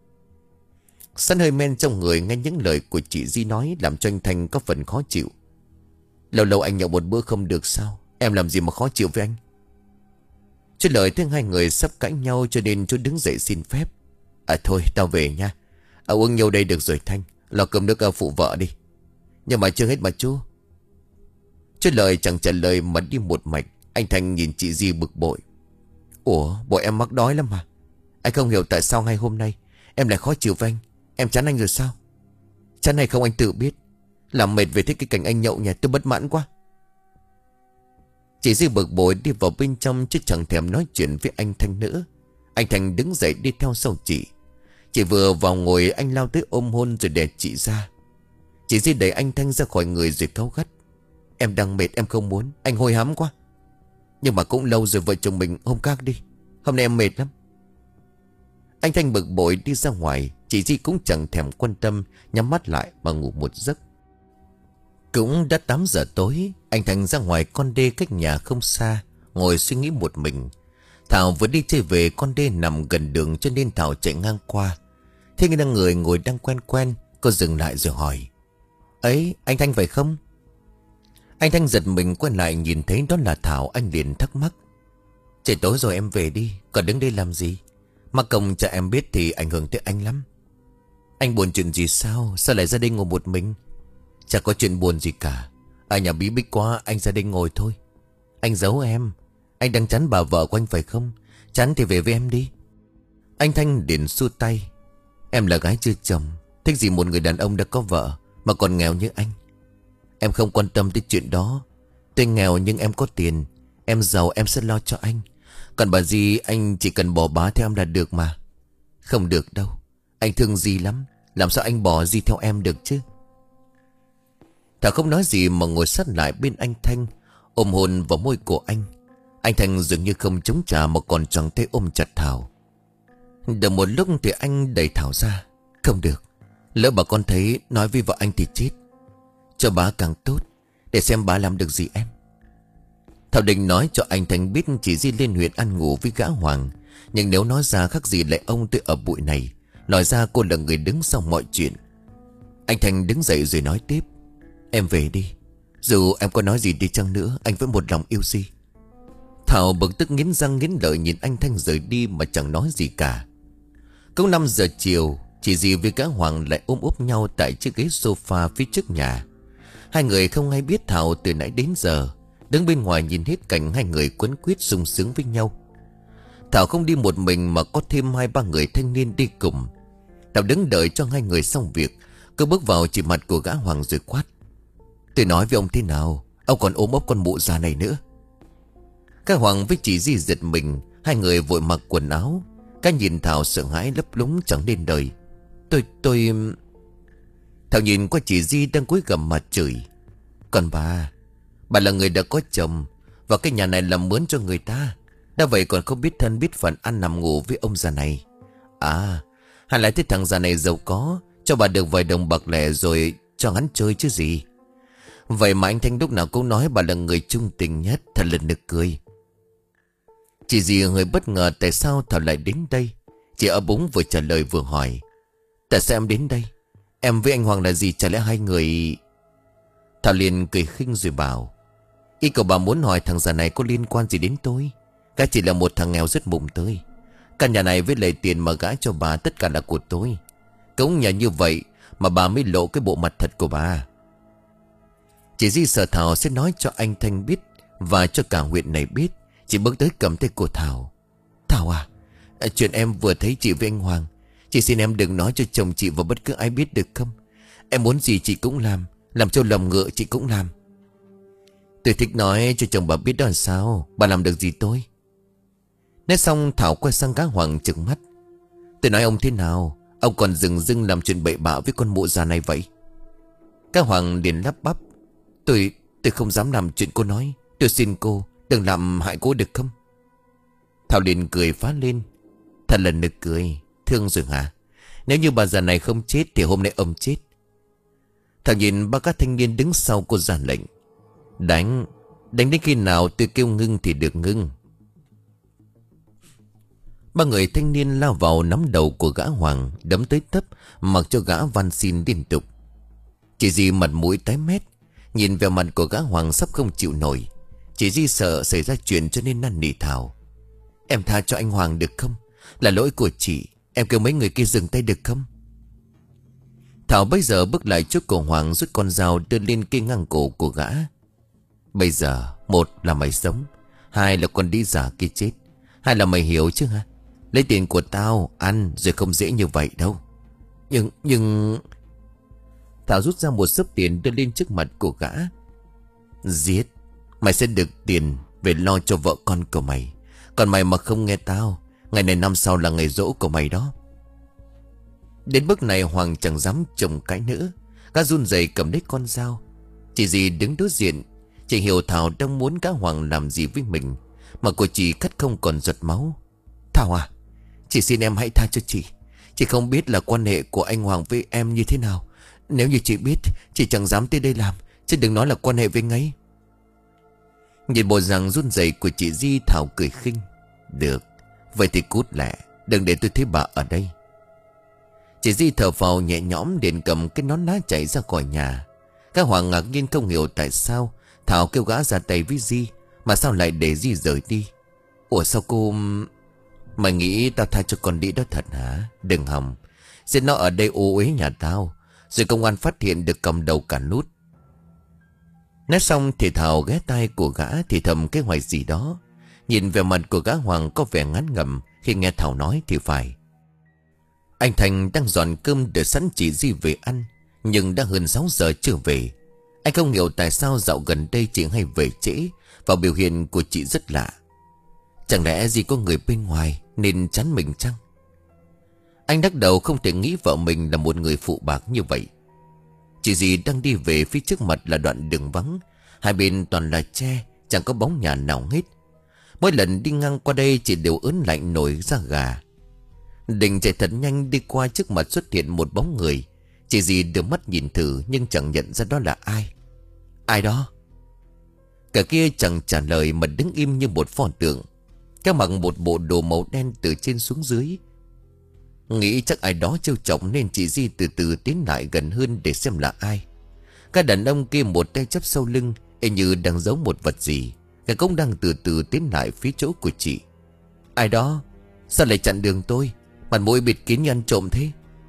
Sẵn hơi men trong người, nghe những lời của chị Di nói làm cho anh Thanh có phần khó chịu. Lâu lâu anh nhậu một bữa không được sao? Em làm gì mà khó chịu với anh? Chú Lợi thấy hai người sắp cãi nhau cho nên chú đứng dậy xin phép. À thôi tao về nha. À, uống nhiều đây được rồi Thanh. Lo cơm nước phụ vợ đi. Nhưng mà chưa hết mà chú. Chú Lợi chẳng trả lời mà đi một mạch. Anh Thanh nhìn chị Di bực bội. Ủa bộ em mắc đói lắm mà. Anh không hiểu tại sao ngay hôm nay em lại khó chịu với anh. Em chán anh rồi sao? Chán hay không anh tự biết. Làm mệt về thế cái cảnh anh nhậu nhẹt tôi bất mãn quá. Chị Di bực bội đi vào bên trong chứ chẳng thèm nói chuyện với anh Thanh nữa. Anh Thanh đứng dậy đi theo sau chị. Chị vừa vào ngồi anh lao tới ôm hôn rồi đè chị ra. Chị Di đẩy anh Thanh ra khỏi người rồi cáu gắt. Em đang mệt em không muốn. Anh hôi hám quá. Nhưng mà cũng lâu rồi vợ chồng mình hôm khác đi. Hôm nay em mệt lắm. Anh Thanh bực bội đi ra ngoài. Chị Di cũng chẳng thèm quan tâm, nhắm mắt lại mà ngủ một giấc. Cũng đã tám giờ tối. Anh Thanh ra ngoài con đê cách nhà không xa, ngồi suy nghĩ một mình. Thảo vừa đi chơi về, con đê nằm gần đường cho nên Thảo chạy ngang qua. Thế nhưng người ngồi đang quen quen, cô dừng lại rồi hỏi. Ấy, anh Thanh phải không? Anh Thanh giật mình quay lại nhìn thấy đó là Thảo, anh liền thắc mắc. Trời tối rồi em về đi, còn đứng đây làm gì? Mắc công cho em biết thì ảnh hưởng tới anh lắm. Anh buồn chuyện gì sao? Sao lại ra đây ngồi một mình? Chả có chuyện buồn gì cả. Ở nhà bí bích quá, anh ra đây ngồi thôi. Anh giấu em. Anh đang chán bà vợ của anh phải không? Chán thì về với em đi. Anh Thanh liền xua tay. Em là gái chưa chồng, thích gì một người đàn ông đã có vợ mà còn nghèo như anh. Em không quan tâm tới chuyện đó. Tôi nghèo nhưng em có tiền. Em giàu em sẽ lo cho anh. Còn bà Di anh chỉ cần bỏ bá theo em là được mà. Không được đâu. Anh thương Di lắm. Làm sao anh bỏ Di theo em được chứ? Thảo không nói gì mà ngồi sát lại bên anh Thanh, ôm hôn vào môi của anh. Anh Thanh dường như không chống trả mà còn choàng tay ôm chặt Thảo. Được một lúc thì anh đẩy Thảo ra. Không được. Lỡ bà con thấy nói với vợ anh thì chết. Cho bà càng tốt, để xem bà làm được gì em. Thảo định nói cho anh Thanh biết chỉ Di lên huyện ăn ngủ với gã Hoàng. Nhưng nếu nói ra khác gì lại ông tôi ở bụi này. Nói ra cô là người đứng sau mọi chuyện. Anh Thanh đứng dậy rồi nói tiếp. Em về đi. Dù em có nói gì đi chăng nữa, anh vẫn một lòng yêu Di. Thảo bực tức nghiến răng nghiến lợi nhìn anh Thanh rời đi mà chẳng nói gì cả. Cũng năm giờ chiều, chị Di với gã Hoàng lại ôm úp nhau tại chiếc ghế sofa phía trước nhà. Hai người không hay biết Thảo từ nãy đến giờ đứng bên ngoài nhìn hết cảnh hai người quấn quýt sung sướng với nhau. Thảo không đi một mình mà có thêm hai ba người thanh niên đi cùng. Thảo đứng đợi cho hai người xong việc. Cô bước vào chỉ mặt của gã Hoàng rồi quát. Tôi nói với ông thế nào? Ông còn ôm ấp con mụ già này nữa. Các Hoàng với chị Di giật mình. Hai người vội mặc quần áo. Các nhìn Thảo sợ hãi lấp lúng chẳng nên đời. Tôi tôi Thảo nhìn qua chị Di đang cúi gằm mặt chửi. Còn bà Bà là người đã có chồng, và cái nhà này làm mướn cho người ta. Đã vậy còn không biết thân biết phận ăn nằm ngủ với ông già này. À, hay lại thấy thằng già này giàu có, cho bà được vài đồng bạc lẻ rồi cho hắn chơi chứ gì. Vậy mà anh Thanh lúc nào cũng nói bà là người trung tình nhất. Thật là nực cười. Chị Di hơi bất ngờ tại sao Thảo lại đến đây. Chị ở búng vừa trả lời vừa hỏi. Tại sao em đến đây? Em với anh Hoàng là gì, chả lẽ hai người... Thảo liền cười khinh rồi bảo. Ý cậu bà muốn hỏi thằng già này có liên quan gì đến tôi? Gã chỉ là một thằng nghèo rất mùng tơi. Căn nhà này với lấy tiền mà gã cho bà tất cả là của tôi. Cũng nhờ như vậy mà bà mới lộ cái bộ mặt thật của bà. Chị Di sợ Thảo sẽ nói cho anh Thanh biết và cho cả huyện này biết. Chị bước tới cầm tay của Thảo. Thảo à, chuyện em vừa thấy chị với anh Hoàng, chị xin em đừng nói cho chồng chị và bất cứ ai biết được không? Em muốn gì chị cũng làm, làm cho lòng ngựa chị cũng làm. Tôi thích nói cho chồng bà biết đó là sao. Bà làm được gì tôi? Nói xong Thảo quay sang gã Hoàng trừng mắt. Tôi nói ông thế nào? Ông còn dừng dưng làm chuyện bậy bạ với con mụ già này vậy? Gã Hoàng liền lắp bắp. Tôi, tôi không dám làm chuyện cô nói. Tôi xin cô đừng làm hại cô được không? Thảo liền cười phá lên. Thật là nực cười. Thương rồi hả? Nếu như bà già này không chết thì hôm nay ông chết. Thảo nhìn ba các thanh niên đứng sau cô ra lệnh. Đánh. Đánh đến khi nào tôi kêu ngưng thì được ngưng. Ba người thanh niên lao vào nắm đầu của gã Hoàng, đấm tới tấp, mặc cho gã van xin liên tục. Chị Di mặt mũi tái mét, nhìn vào mặt của gã Hoàng sắp không chịu nổi. Chị Di sợ xảy ra chuyện cho nên năn nỉ Thảo. Em tha cho anh Hoàng được không? Là lỗi của chị. Em kêu mấy người kia dừng tay được không? Thảo bây giờ bước lại trước cổ Hoàng, rút con dao đưa lên kia ngang cổ của gã. Bây giờ một là mày sống, hai là con đi giả kia chết. Hai là mày hiểu chứ hả? Lấy tiền của tao ăn rồi không dễ như vậy đâu. Nhưng nhưng Thảo rút ra một xấp tiền đưa lên trước mặt của gã. Giết. Mày sẽ được tiền về lo cho vợ con của mày. Còn mày mà không nghe tao, ngày này năm sau là ngày giỗ của mày đó. Đến bước này Hoàng chẳng dám trông cái nữa. Gã run rẩy cầm lấy con dao. Chị Di đứng đối diện. Chị hiểu Thảo đang muốn gã Hoàng làm gì với mình, mà của chị cắt không còn giọt máu. Thảo à, chị xin em hãy tha cho chị. Chị không biết là quan hệ của anh Hoàng với em như thế nào. Nếu như chị biết, chị chẳng dám tới đây làm, chứ đừng nói là quan hệ với anh ấy. Nhìn bộ dạng run rẩy của chị Di, Thảo cười khinh. Được, vậy thì cút lẹ, đừng để tôi thấy bà ở đây. Chị Di thở phào nhẹ nhõm liền cầm cái nón lá chạy ra khỏi nhà. Các Hoàng ngạc nhiên không hiểu tại sao Thảo kêu gã ra tay với Di, mà sao lại để Di rời đi. Ủa sao cô... Mày nghĩ tao tha cho con đĩ đó thật hả? Đừng hòng. Giết nó ở đây ô uế nhà tao, rồi công an phát hiện được cầm đầu cả nút. Nói xong thì Thảo ghé tai của gã thì thầm kế hoạch gì đó. Nhìn về mặt của gã Hoàng có vẻ ngán ngẩm. Khi nghe Thảo nói thì phải. Anh Thành đang dọn cơm để sẵn chị Di về ăn, nhưng đã hơn sáu giờ chưa về. Anh không hiểu tại sao dạo gần đây chị hay về trễ, và biểu hiện của chị rất lạ. Chẳng lẽ Di có người bên ngoài nên chán mình chăng? Anh đắc đầu không thể nghĩ vợ mình là một người phụ bạc như vậy. Chị Di đang đi về, phía trước mặt là đoạn đường vắng, hai bên toàn là tre, chẳng có bóng nhà nào hết. Mỗi lần đi ngang qua đây chị đều ớn lạnh nổi da gà. Định chạy thật nhanh đi qua, trước mặt xuất hiện một bóng người. Chị Di đưa mắt nhìn thử nhưng chẳng nhận ra đó là ai. Ai đó? Cả kia chẳng trả lời mà đứng im như một pho tượng. Các mặc một bộ đồ màu đen từ trên xuống dưới. Nghĩ chắc ai đó trêu chọc nên chị Di từ từ tiến lại gần hơn để xem là ai. Các đàn ông kia một tay chắp sau lưng, y như đang giấu một vật gì. Cả cũng đang từ từ tiến lại phía chỗ của chị. Ai đó? Sao lại chặn đường tôi? Mặt mũi bịt kín như ăn trộm thế.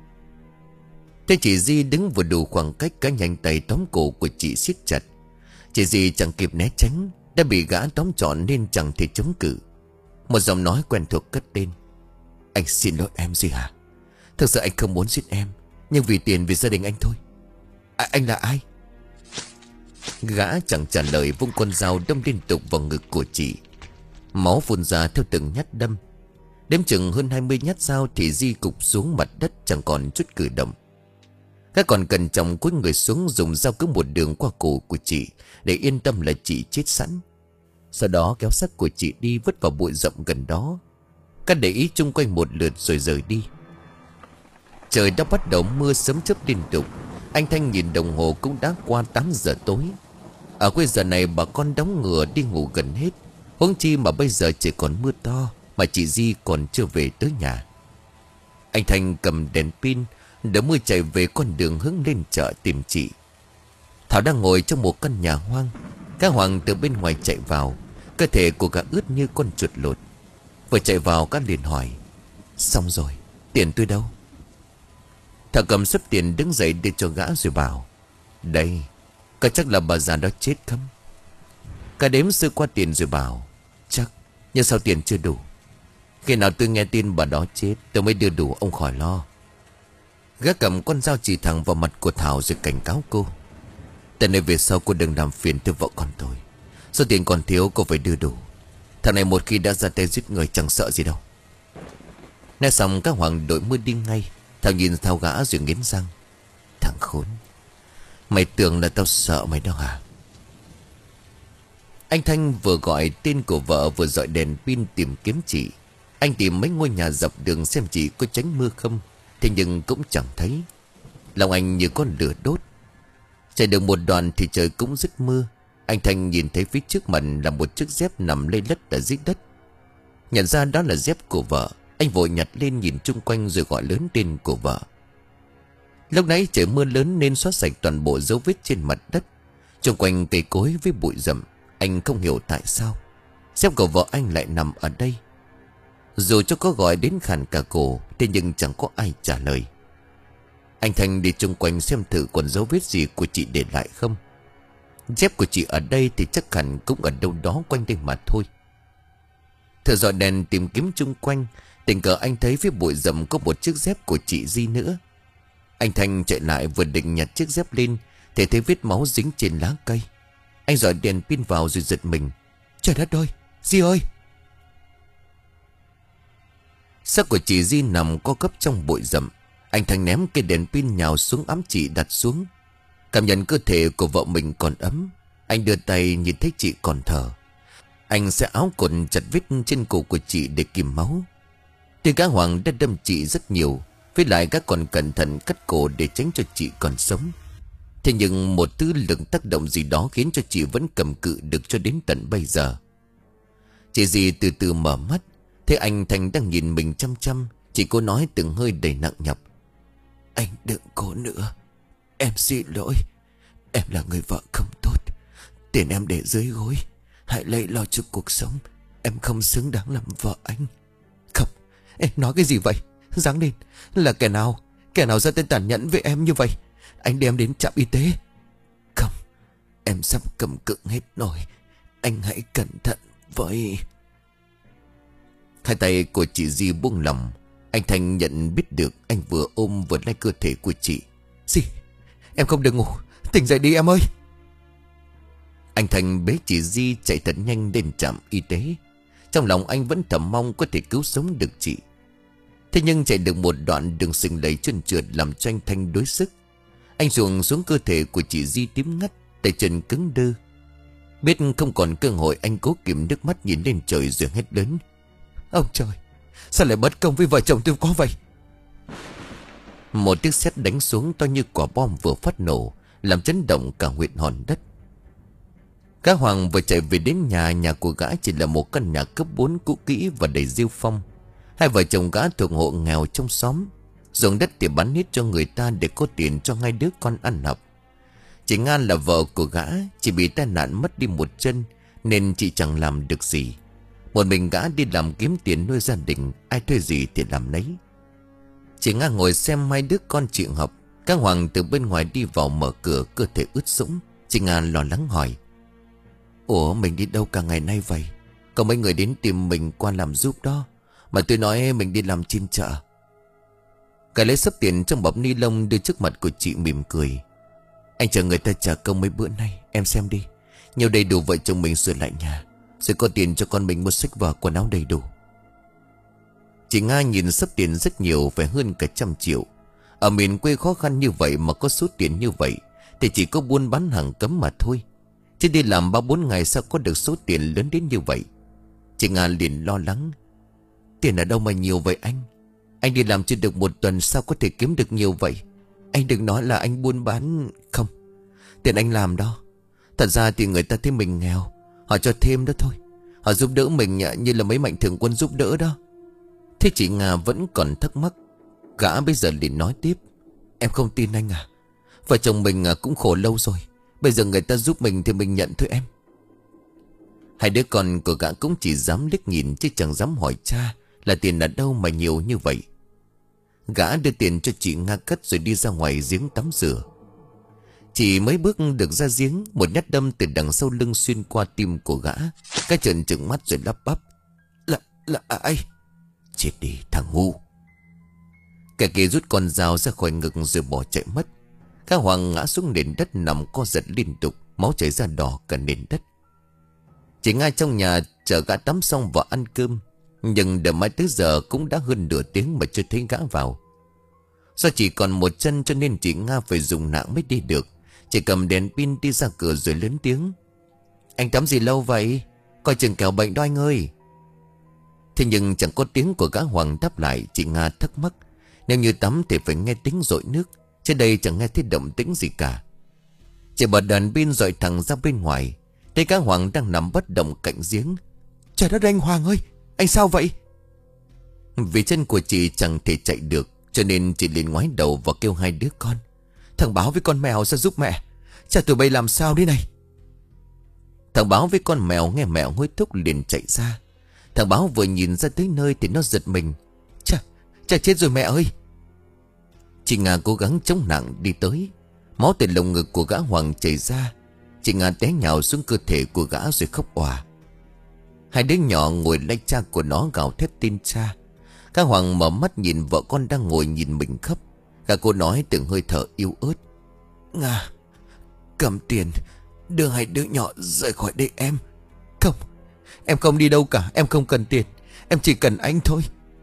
Thế chị Di đứng vừa đủ khoảng cách, cả nhanh tay tóm cổ của chị siết chặt. Chị Di chẳng kịp né tránh, đã bị gã tóm trọn nên chẳng thể chống cự. Một giọng nói quen thuộc cất lên. Anh xin lỗi em Di hả? Thực sự anh không muốn giết em, nhưng vì tiền, vì gia đình anh thôi. À, anh là ai? Gã chẳng trả lời, vung con dao đâm liên tục vào ngực của chị. Máu phun ra theo từng nhát đâm. Đếm chừng hơn hai mươi nhát dao thì Di cục xuống mặt đất, chẳng còn chút cử động. Gã còn cẩn trọng cúi người xuống, dùng dao cứa một đường qua cổ của chị để yên tâm là chị chết sẵn. Sau đó kéo xác của chị đi vứt vào bụi rậm gần đó. Gã để ý chung quanh một lượt rồi rời đi. Trời đã bắt đầu mưa, sấm chớp liên tục. Anh Thanh nhìn đồng hồ cũng đã qua tám giờ tối. Ở quê giờ này bà con đóng ngựa đi ngủ gần hết, huống chi mà bây giờ chỉ còn mưa to, mà chị Di còn chưa về tới nhà. Anh Thanh cầm đèn pin đỡ mưa chạy về con đường hướng lên chợ tìm chị. Thảo đang ngồi trong một căn nhà hoang. Cá Hoàng từ bên ngoài chạy vào, cơ thể của gã ướt như con chuột lột. Vừa chạy vào cá liền hỏi: xong rồi, tiền tôi đâu? Thảo cầm sấp tiền đứng dậy đưa cho gã rồi bảo: đây, có chắc là bà già đó chết không? Cả đếm sơ qua tiền rồi bảo: chắc, nhưng sao tiền chưa đủ? Khi nào tôi nghe tin bà đó chết tôi mới đưa đủ, ông khỏi lo. Gã cầm con dao chỉ thẳng vào mặt của Thảo rồi cảnh cáo cô: từ nay về sau cô đừng làm phiền tới vợ con tôi. Số tiền còn thiếu cô phải đưa đủ. Thằng này một khi đã ra tay giết người chẳng sợ gì đâu. Nói xong các Hoàng đội mưa đi ngay. Thảo nhìn Thảo gã rồi nghiến răng: thằng khốn, mày tưởng là tao sợ mày đâu hả? Anh Thanh vừa gọi tên của vợ vừa dọi đèn pin tìm kiếm chị. Anh tìm mấy ngôi nhà dọc đường xem chị có tránh mưa không, thế nhưng cũng chẳng thấy. Lòng anh như con lửa đốt. Chạy được một đoạn thì trời cũng dứt mưa. Anh Thanh nhìn thấy phía trước mặt là một chiếc dép nằm lê lết ở dưới đất. Nhận ra đó là dép của vợ, anh vội nhặt lên nhìn chung quanh rồi gọi lớn tên của vợ. Lúc nãy trời mưa lớn nên xóa sạch toàn bộ dấu vết trên mặt đất. Chung quanh cây cối với bụi rậm. Anh không hiểu tại sao dép của vợ anh lại nằm ở đây. Dù cho có gọi đến khàn cả cổ, thế nhưng chẳng có ai trả lời. Anh Thanh đi chung quanh xem thử còn dấu vết gì của chị để lại không. Dép của chị ở đây thì chắc hẳn cũng ở đâu đó quanh đây mà thôi. Thử dọi đèn tìm kiếm chung quanh, tình cờ anh thấy phía bụi rậm có một chiếc dép của chị Di nữa. Anh Thanh chạy lại vừa định nhặt chiếc dép lên thì thấy vết máu dính trên lá cây. Anh dọi đèn pin vào rồi giật mình: trời đất ơi, Di ơi! Xác của chị Di nằm co quắp trong bụi rậm. Anh Thanh ném cây đèn pin nhào xuống ẵm chị đặt xuống. Cảm nhận cơ thể của vợ mình còn ấm, anh đưa tay nhìn thấy chị còn thở. Anh sẽ áo quần chặt vết trên cổ của chị để kìm máu. Tuy gã Hoàng đã đâm chị rất nhiều, với lại gã còn cẩn thận cắt cổ để tránh cho chị còn sống. Thế nhưng một thứ lực tác động gì đó khiến cho chị vẫn cầm cự được cho đến tận bây giờ. Chị Di từ từ mở mắt, thấy anh Thanh đang nhìn mình chăm chăm. Chị cô nói từng hơi đầy nặng nhọc: anh đừng cố nữa, em xin lỗi. Em là người vợ không tốt. Tiền em để dưới gối, hãy lấy lo cho cuộc sống. Em không xứng đáng làm vợ anh. Không, em nói cái gì vậy? Giáng lên, là kẻ nào? Kẻ nào ra tay tàn nhẫn với em như vậy? Anh đem đến trạm y tế. Không, em sắp cầm cự hết nổi. Anh hãy cẩn thận với... Hai tay của chị Di buông lỏng. Anh Thanh nhận biết được anh vừa ôm vừa lấy cơ thể của chị. Di, em không được ngủ, tỉnh dậy đi em ơi. Anh Thanh bế chị Di chạy thật nhanh đến trạm y tế. Trong lòng anh vẫn thầm mong có thể cứu sống được chị. Thế nhưng chạy được một đoạn đường sình lầy trơn trượt làm cho anh Thanh đuối sức. Anh ruộng xuống cơ thể của chị Di tím ngắt, tay chân cứng đơ. Biết không còn cơ hội, anh cố kìm nước mắt nhìn lên trời rồi hét lớn: ông trời, sao lại bất công với vợ chồng tôi quá vậy? Một tiếng sét đánh xuống to như quả bom vừa phát nổ, làm chấn động cả huyện Hòn Đất. Gã Hoàng vừa chạy về đến nhà. Nhà của gã chỉ là một căn nhà cấp bốn cũ kỹ và đầy rêu phong. Hai vợ chồng gã thuộc hộ nghèo trong xóm, ruộng đất thì bán hết cho người ta để có tiền cho hai đứa con ăn học. Chị Nga là vợ của gã, chỉ bị tai nạn mất đi một chân nên chị chẳng làm được gì. Một mình gã đi làm kiếm tiền nuôi gia đình, ai thuê gì thì làm nấy. Chị Nga ngồi xem hai đứa con chị học. Các Hoàng từ bên ngoài đi vào mở cửa, cơ thể ướt sũng. Chị Nga lo lắng hỏi: ủa, mình đi đâu cả ngày nay vậy? Có mấy người đến tìm mình qua làm giúp đó, mà tôi nói mình đi làm trên chợ. Cái lấy sấp tiền trong bọc ni lông đưa trước mặt của chị mỉm cười: Anh chờ người ta trả công mấy bữa nay. Em xem đi, nhiều đầy đủ vợ chồng mình sửa lại nhà, rồi có tiền cho con mình mua sách vở quần áo đầy đủ. Chị Nga nhìn sắp tiền rất nhiều, phải hơn cả trăm triệu. Ở miền quê khó khăn như vậy mà có số tiền như vậy thì chỉ có buôn bán hàng cấm mà thôi. Chứ đi làm ba bốn ngày sao có được số tiền lớn đến như vậy. Chị Nga liền lo lắng. Tiền ở đâu mà nhiều vậy anh? Anh đi làm chưa được một tuần sao có thể kiếm được nhiều vậy? Anh đừng nói là anh buôn bán. Không, tiền anh làm đó. Thật ra thì người ta thấy mình nghèo, họ cho thêm đó thôi. Họ giúp đỡ mình như là mấy mạnh thường quân giúp đỡ đó. Thế chị Nga vẫn còn thắc mắc. Gã bây giờ liền nói tiếp. Em không tin anh à? Vợ chồng mình cũng khổ lâu rồi, bây giờ người ta giúp mình thì mình nhận thôi em. Hai đứa con của gã cũng chỉ dám liếc nhìn, chứ chẳng dám hỏi cha là tiền ở đâu mà nhiều như vậy. Gã đưa tiền cho chị Nga cất rồi đi ra ngoài giếng tắm rửa. Chỉ mấy bước được ra giếng, một nhát đâm từ đằng sau lưng xuyên qua tim của gã. Cái trợn trừng mắt rồi lắp bắp. Là, là ai? Chết đi thằng ngu. Kẻ kia rút con dao ra khỏi ngực rồi bỏ chạy mất. Cá Hoàng ngã xuống nền đất nằm co giật liên tục, máu chảy ra đỏ cả nền đất. Chị Nga trong nhà chờ gã tắm xong và ăn cơm, nhưng đợi mãi tới giờ cũng đã hơn nửa tiếng mà chưa thấy gã vào. Do chỉ còn một chân cho nên chị Nga phải dùng nạng mới đi được. Chị cầm đèn pin đi ra cửa rồi lớn tiếng. Anh tắm gì lâu vậy? Coi chừng kẻo bệnh đó anh ơi. Thế nhưng chẳng có tiếng của gã Hoàng đáp lại. Chị Nga thắc mắc. Nếu như tắm thì phải nghe tiếng dội nước, chứ đây chẳng nghe thấy động tĩnh gì cả. Chị bật đèn pin dọi thẳng ra bên ngoài, thấy gã Hoàng đang nằm bất động cạnh giếng. Trời đất, anh Hoàng ơi, anh sao vậy? Vì chân của chị chẳng thể chạy được, cho nên chị liền ngoái đầu và kêu hai đứa con. Thằng Báo với con Mèo ra giúp mẹ. Chả tụi bay làm sao đấy này? Thằng Báo với con Mèo nghe mẹ hối thúc liền chạy ra. Thằng Báo vừa nhìn ra tới nơi thì nó giật mình. Chà, chà chết rồi mẹ ơi. Chị Nga cố gắng chống nặng đi tới. Máu từ lồng ngực của gã Hoàng chảy ra. Chị Nga té nhào xuống cơ thể của gã rồi khóc òa. Hai đứa nhỏ ngồi lay cha của nó gào thét tin cha. Gã Hoàng mở mắt nhìn vợ con đang ngồi nhìn mình khóc. Gã cô nói từng hơi thở yếu ớt. Nga, cầm tiền đưa hai đứa nhỏ rời khỏi đây em. Không, em không đi đâu cả. Em không cần tiền, em chỉ cần anh thôi.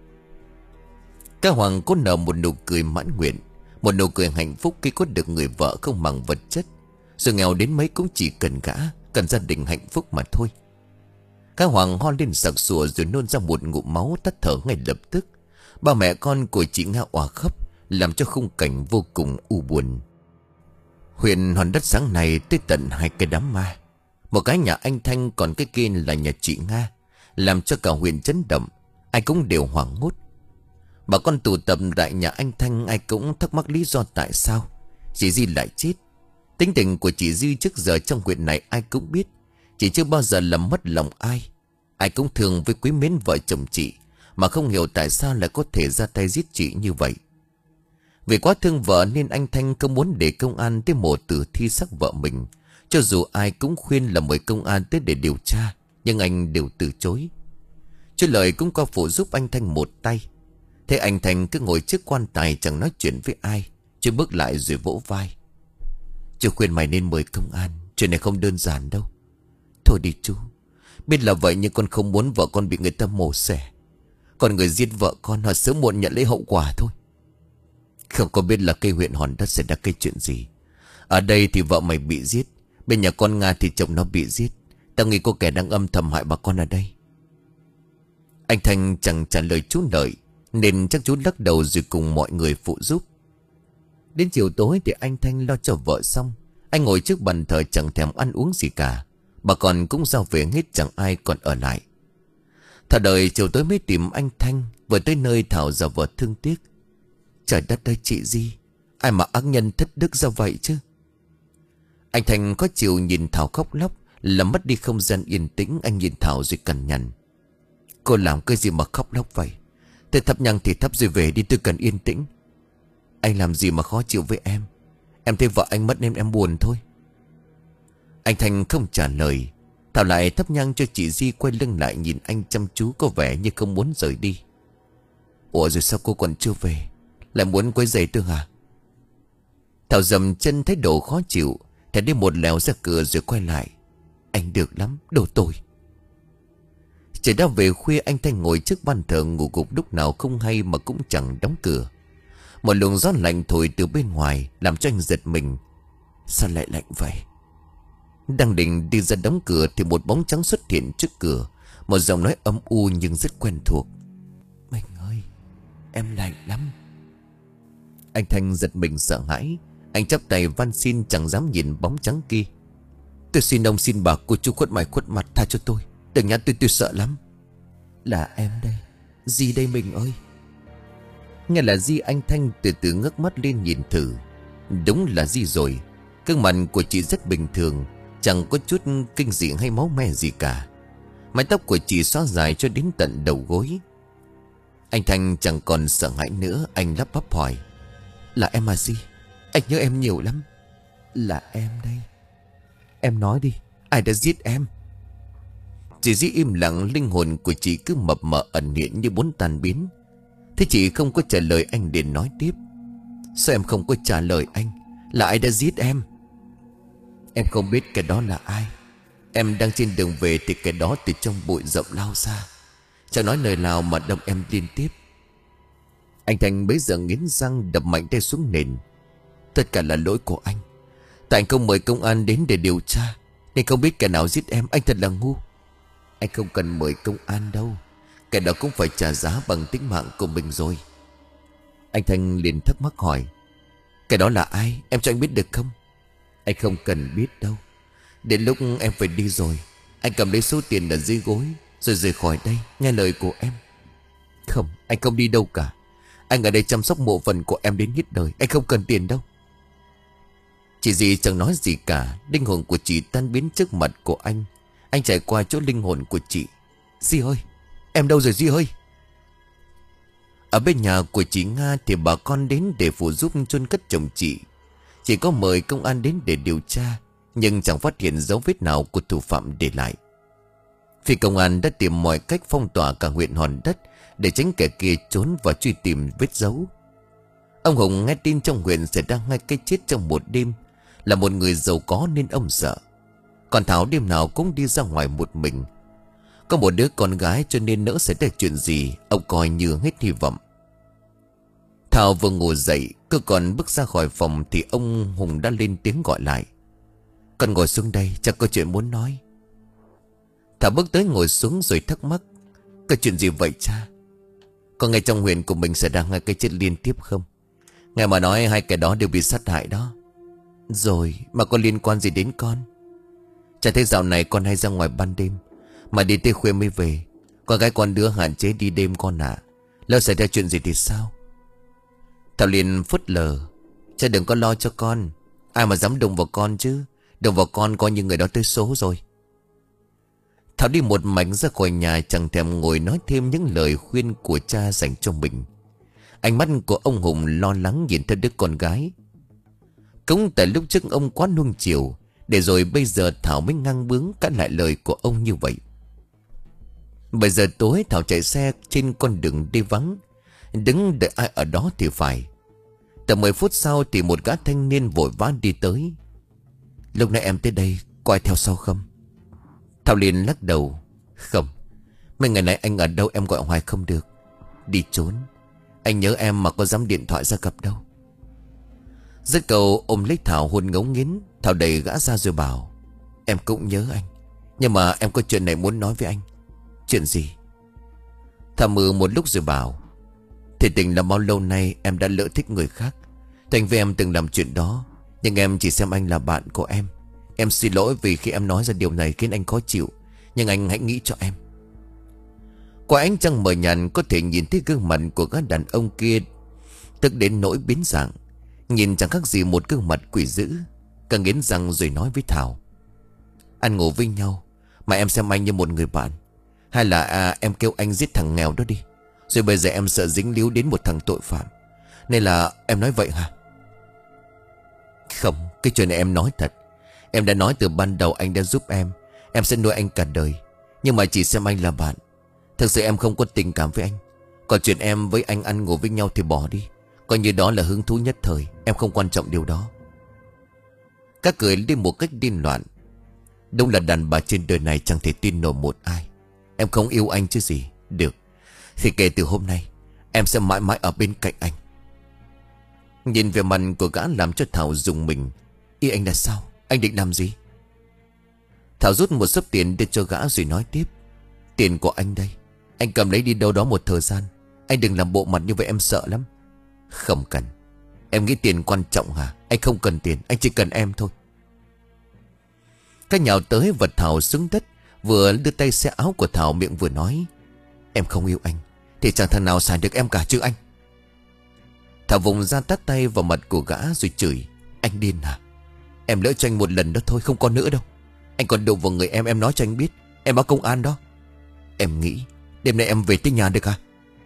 Gã Hoàng có nở một nụ cười mãn nguyện, một nụ cười hạnh phúc khi có được người vợ không màng vật chất. Dù nghèo đến mấy cũng chỉ cần gã, cần gia đình hạnh phúc mà thôi. Gã Hoàng ho lên sặc sụa rồi nôn ra một ngụm máu, tắt thở ngay lập tức. Ba mẹ con của chị Nga òa khóc, làm cho khung cảnh vô cùng u buồn. Huyện Hòn Đất sáng nay tới tận hai cái đám ma. Một cái nhà anh Thanh, còn cái kia là nhà chị Nga, làm cho cả huyện chấn động. Ai cũng đều hoảng hốt. Bà con tụ tập tại nhà anh Thanh, ai cũng thắc mắc lý do tại sao chị Di lại chết. Tính tình của chị Di trước giờ trong huyện này ai cũng biết. Chị chưa bao giờ làm mất lòng ai. Ai cũng thương với quý mến vợ chồng chị, mà không hiểu tại sao lại có thể ra tay giết chị như vậy. Vì quá thương vợ nên anh Thanh không muốn để công an tới mộ tử thi xác vợ mình. Cho dù ai cũng khuyên là mời công an tới để điều tra, nhưng anh đều từ chối. Chứ lời cũng có phụ giúp anh Thanh một tay. Thế anh Thanh cứ ngồi trước quan tài chẳng nói chuyện với ai, chứ bước lại rồi vỗ vai. Chú khuyên mày nên mời công an, chuyện này không đơn giản đâu. Thôi đi chú, biết là vậy nhưng con không muốn vợ con bị người ta mổ xẻ. Còn người giết vợ con họ sớm muộn nhận lấy hậu quả thôi. Không có biết là cây huyện Hòn Đất sẽ ra cái chuyện gì. Ở đây thì vợ mày bị giết, bên nhà con Nga thì chồng nó bị giết. Tao nghĩ có kẻ đang âm thầm hại bà con ở đây. Anh Thanh chẳng trả lời chú Lợi, nên chắc chú lắc đầu rồi cùng mọi người phụ giúp. Đến chiều tối thì anh Thanh lo cho vợ xong. Anh ngồi trước bàn thờ chẳng thèm ăn uống gì cả. Bà con cũng giao về hết, chẳng ai còn ở lại. Thảo đợi chiều tối mới tìm anh Thanh. Vừa tới nơi Thảo giả vờ thương tiếc. Trời đất ơi chị Di, ai mà ác nhân thất đức ra vậy chứ. Anh Thanh có chịu nhìn Thảo khóc lóc, làm mất đi không gian yên tĩnh. Anh nhìn Thảo rồi cằn nhằn. Cô làm cái gì mà khóc lóc vậy? Tôi thắp nhang thì thắp rồi về đi, tôi cần yên tĩnh. Anh làm gì mà khó chịu với em? Em thấy vợ anh mất nên em buồn thôi. Anh Thanh không trả lời. Thảo lại thắp nhang cho chị Di, quay lưng lại nhìn anh chăm chú, có vẻ như không muốn rời đi. Ủa rồi sao cô còn chưa về? Lại muốn quấy rầy tôi hả? Thảo dầm chân thấy độ khó chịu, Thẻ đi một lèo ra cửa rồi quay lại. Anh được lắm, đồ tôi. Trời đã về khuya, anh Thanh ngồi trước ban thờ ngủ gục lúc nào không hay mà cũng chẳng đóng cửa. Một luồng gió lạnh thổi từ bên ngoài làm cho anh giật mình. Sao lại lạnh vậy? Đang định đi ra đóng cửa thì một bóng trắng xuất hiện trước cửa. Một giọng nói âm u nhưng rất quen thuộc. Mình ơi, em lạnh lắm. Anh Thanh giật mình sợ hãi. Anh chắp tay van xin, chẳng dám nhìn bóng trắng kia. Tôi xin ông, xin bà, cô chú khuất mày khuất mặt tha cho tôi. Đừng nhắn tôi, tôi sợ lắm. Là em đây. Di đây mình ơi. Nghe là Di, anh Thanh từ từ ngước mắt lên nhìn thử. Đúng là Di rồi. Gương mặt của chị rất bình thường, chẳng có chút kinh dị hay máu me gì cả. Mái tóc của chị xóa dài cho đến tận đầu gối. Anh Thanh chẳng còn sợ hãi nữa. Anh lắp bắp hỏi. Là em à Di? Anh nhớ em nhiều lắm. Là em đây. Em nói đi, ai đã giết em? Chị Di im lặng. Linh hồn của chị cứ mập mờ ẩn hiện như muốn tan biến. Thế chị không có trả lời anh liền nói tiếp. Sao em không có trả lời anh? Là ai đã giết em? Em không biết cái đó là ai. Em đang trên đường về thì cái đó từ trong bụi rậm lao ra, chẳng nói lời nào mà đâm em liên tiếp. Anh Thành bấy giờ nghiến răng đập mạnh tay xuống nền. Tất cả là lỗi của anh. Tại anh không mời công an đến để điều tra nên không biết kẻ nào giết em. Anh thật là ngu. Anh không cần mời công an đâu. Kẻ đó cũng phải trả giá bằng tính mạng của mình rồi. Anh Thành liền thắc mắc hỏi. Kẻ đó là ai? Em cho anh biết được không? Anh không cần biết đâu. Đến lúc em phải đi rồi, anh cầm lấy số tiền ở dưới gối rồi rời khỏi đây, nghe lời của em. Không, anh không đi đâu cả. Anh ở đây chăm sóc mộ phần của em đến hết đời. Anh không cần tiền đâu. Chị Di chẳng nói gì cả. Linh hồn của chị tan biến trước mặt của anh. Anh chạy qua chỗ linh hồn của chị. Di ơi, em đâu rồi Di ơi? Ở bên nhà của chị Nga thì bà con đến để phụ giúp chôn cất chồng chị. Chỉ có mời công an đến để điều tra, nhưng chẳng phát hiện dấu vết nào của thủ phạm để lại. Phi công an đã tìm mọi cách phong tỏa cả huyện Hòn Đất để tránh kẻ kia trốn và truy tìm vết dấu. Ông Hùng nghe tin trong huyện xảy ra hai cái chết trong một đêm. Là một người giàu có nên ông sợ. Còn Thảo đêm nào cũng đi ra ngoài một mình. Có một đứa con gái cho nên nỡ xảy ra chuyện gì ông coi như hết hy vọng. Thảo vừa ngủ dậy, cứ còn bước ra khỏi phòng thì ông Hùng đã lên tiếng gọi lại. Con ngồi xuống đây, chắc có chuyện muốn nói. Thảo bước tới ngồi xuống rồi thắc mắc. Có chuyện gì vậy cha? Có nghe trong huyện của mình xảy ra hai cái chết liên tiếp không? Nghe mà nói hai kẻ đó đều bị sát hại đó. Rồi mà có liên quan gì đến con? Chả thấy dạo này con hay ra ngoài ban đêm, mà đi tới khuya mới về. Con gái con đứa hạn chế đi đêm con ạ. À. Lỡ xảy ra chuyện gì thì sao? Thảo liền phớt lờ. Cha đừng có lo cho con. Ai mà dám đụng vào con chứ? Đụng vào con coi như người đó tới số rồi. Thảo đi một mạch ra khỏi nhà, chẳng thèm ngồi nói thêm những lời khuyên của cha dành cho mình. Ánh mắt của ông Hùng lo lắng nhìn theo đứa con gái. Cũng tại lúc trước ông quá nuông chiều, để rồi bây giờ Thảo mới ngang bướng cãi lại lời của ông như vậy. Bây giờ tối Thảo chạy xe trên con đường đi vắng, đứng đợi ai ở đó thì phải. Tầm mười phút sau thì một gã thanh niên vội vã đi tới. Lúc nãy em tới đây, có ai theo sau không? Thảo liền lắc đầu. Không. Mấy ngày nay anh ở đâu em gọi hoài không được. Đi trốn. Anh nhớ em mà có dám điện thoại ra gặp đâu. Dứt câu ôm lấy Thảo hôn ngấu nghiến. Thảo đẩy gã ra rồi bảo. Em cũng nhớ anh, nhưng mà em có chuyện này muốn nói với anh. Chuyện gì? Thảo mừ một lúc rồi bảo. Thì tình là bao lâu nay em đã lỡ thích người khác. Thành với em từng làm chuyện đó, nhưng em chỉ xem anh là bạn của em. Em xin lỗi vì khi em nói ra điều này khiến anh khó chịu, nhưng anh hãy nghĩ cho em. Qua ánh trăng mờ nhạt có thể nhìn thấy gương mặt của gã đàn ông kia, tức đến nỗi biến dạng. Nhìn chẳng khác gì một gương mặt quỷ dữ. Càng nghiến răng rồi nói với Thảo. Ăn ngủ với nhau mà em xem anh như một người bạn, hay là à, em kêu anh giết thằng nghèo đó đi, rồi bây giờ em sợ dính líu đến một thằng tội phạm, nên là em nói vậy hả? Không, cái chuyện này em nói thật. Em đã nói từ ban đầu anh đã giúp em. Em sẽ nuôi anh cả đời, nhưng mà chỉ xem anh là bạn. Thực sự em không có tình cảm với anh. Còn chuyện em với anh ăn ngủ với nhau thì bỏ đi, coi như đó là hứng thú nhất thời. Em không quan trọng điều đó. Gã cười lên một cách điên loạn. Đúng là đàn bà trên đời này chẳng thể tin nổi một ai. Em không yêu anh chứ gì. Được, thì kể từ hôm nay em sẽ mãi mãi ở bên cạnh anh. Nhìn về mặt của gã làm cho Thảo rùng mình. Ý anh là sao? Anh định làm gì? Thảo rút một xấp tiền đưa cho gã rồi nói tiếp. Tiền của anh đây, anh cầm lấy đi đâu đó một thời gian. Anh đừng làm bộ mặt như vậy, em sợ lắm. Không cần. Em nghĩ tiền quan trọng hả? Anh không cần tiền, anh chỉ cần em thôi. Cái nhào tới vật Thảo xuống đất, vừa đưa tay xé áo của Thảo, miệng vừa nói. Em không yêu anh thì chẳng thằng nào xài được em cả chứ anh. Thảo vùng ra tát tay vào mặt của gã rồi chửi. Anh điên hả? Em lỡ cho anh một lần đó thôi, không có nữa đâu. Anh còn đụng vào người em, em nói cho anh biết. Em báo công an đó. Em nghĩ đêm nay em về tới nhà được hả?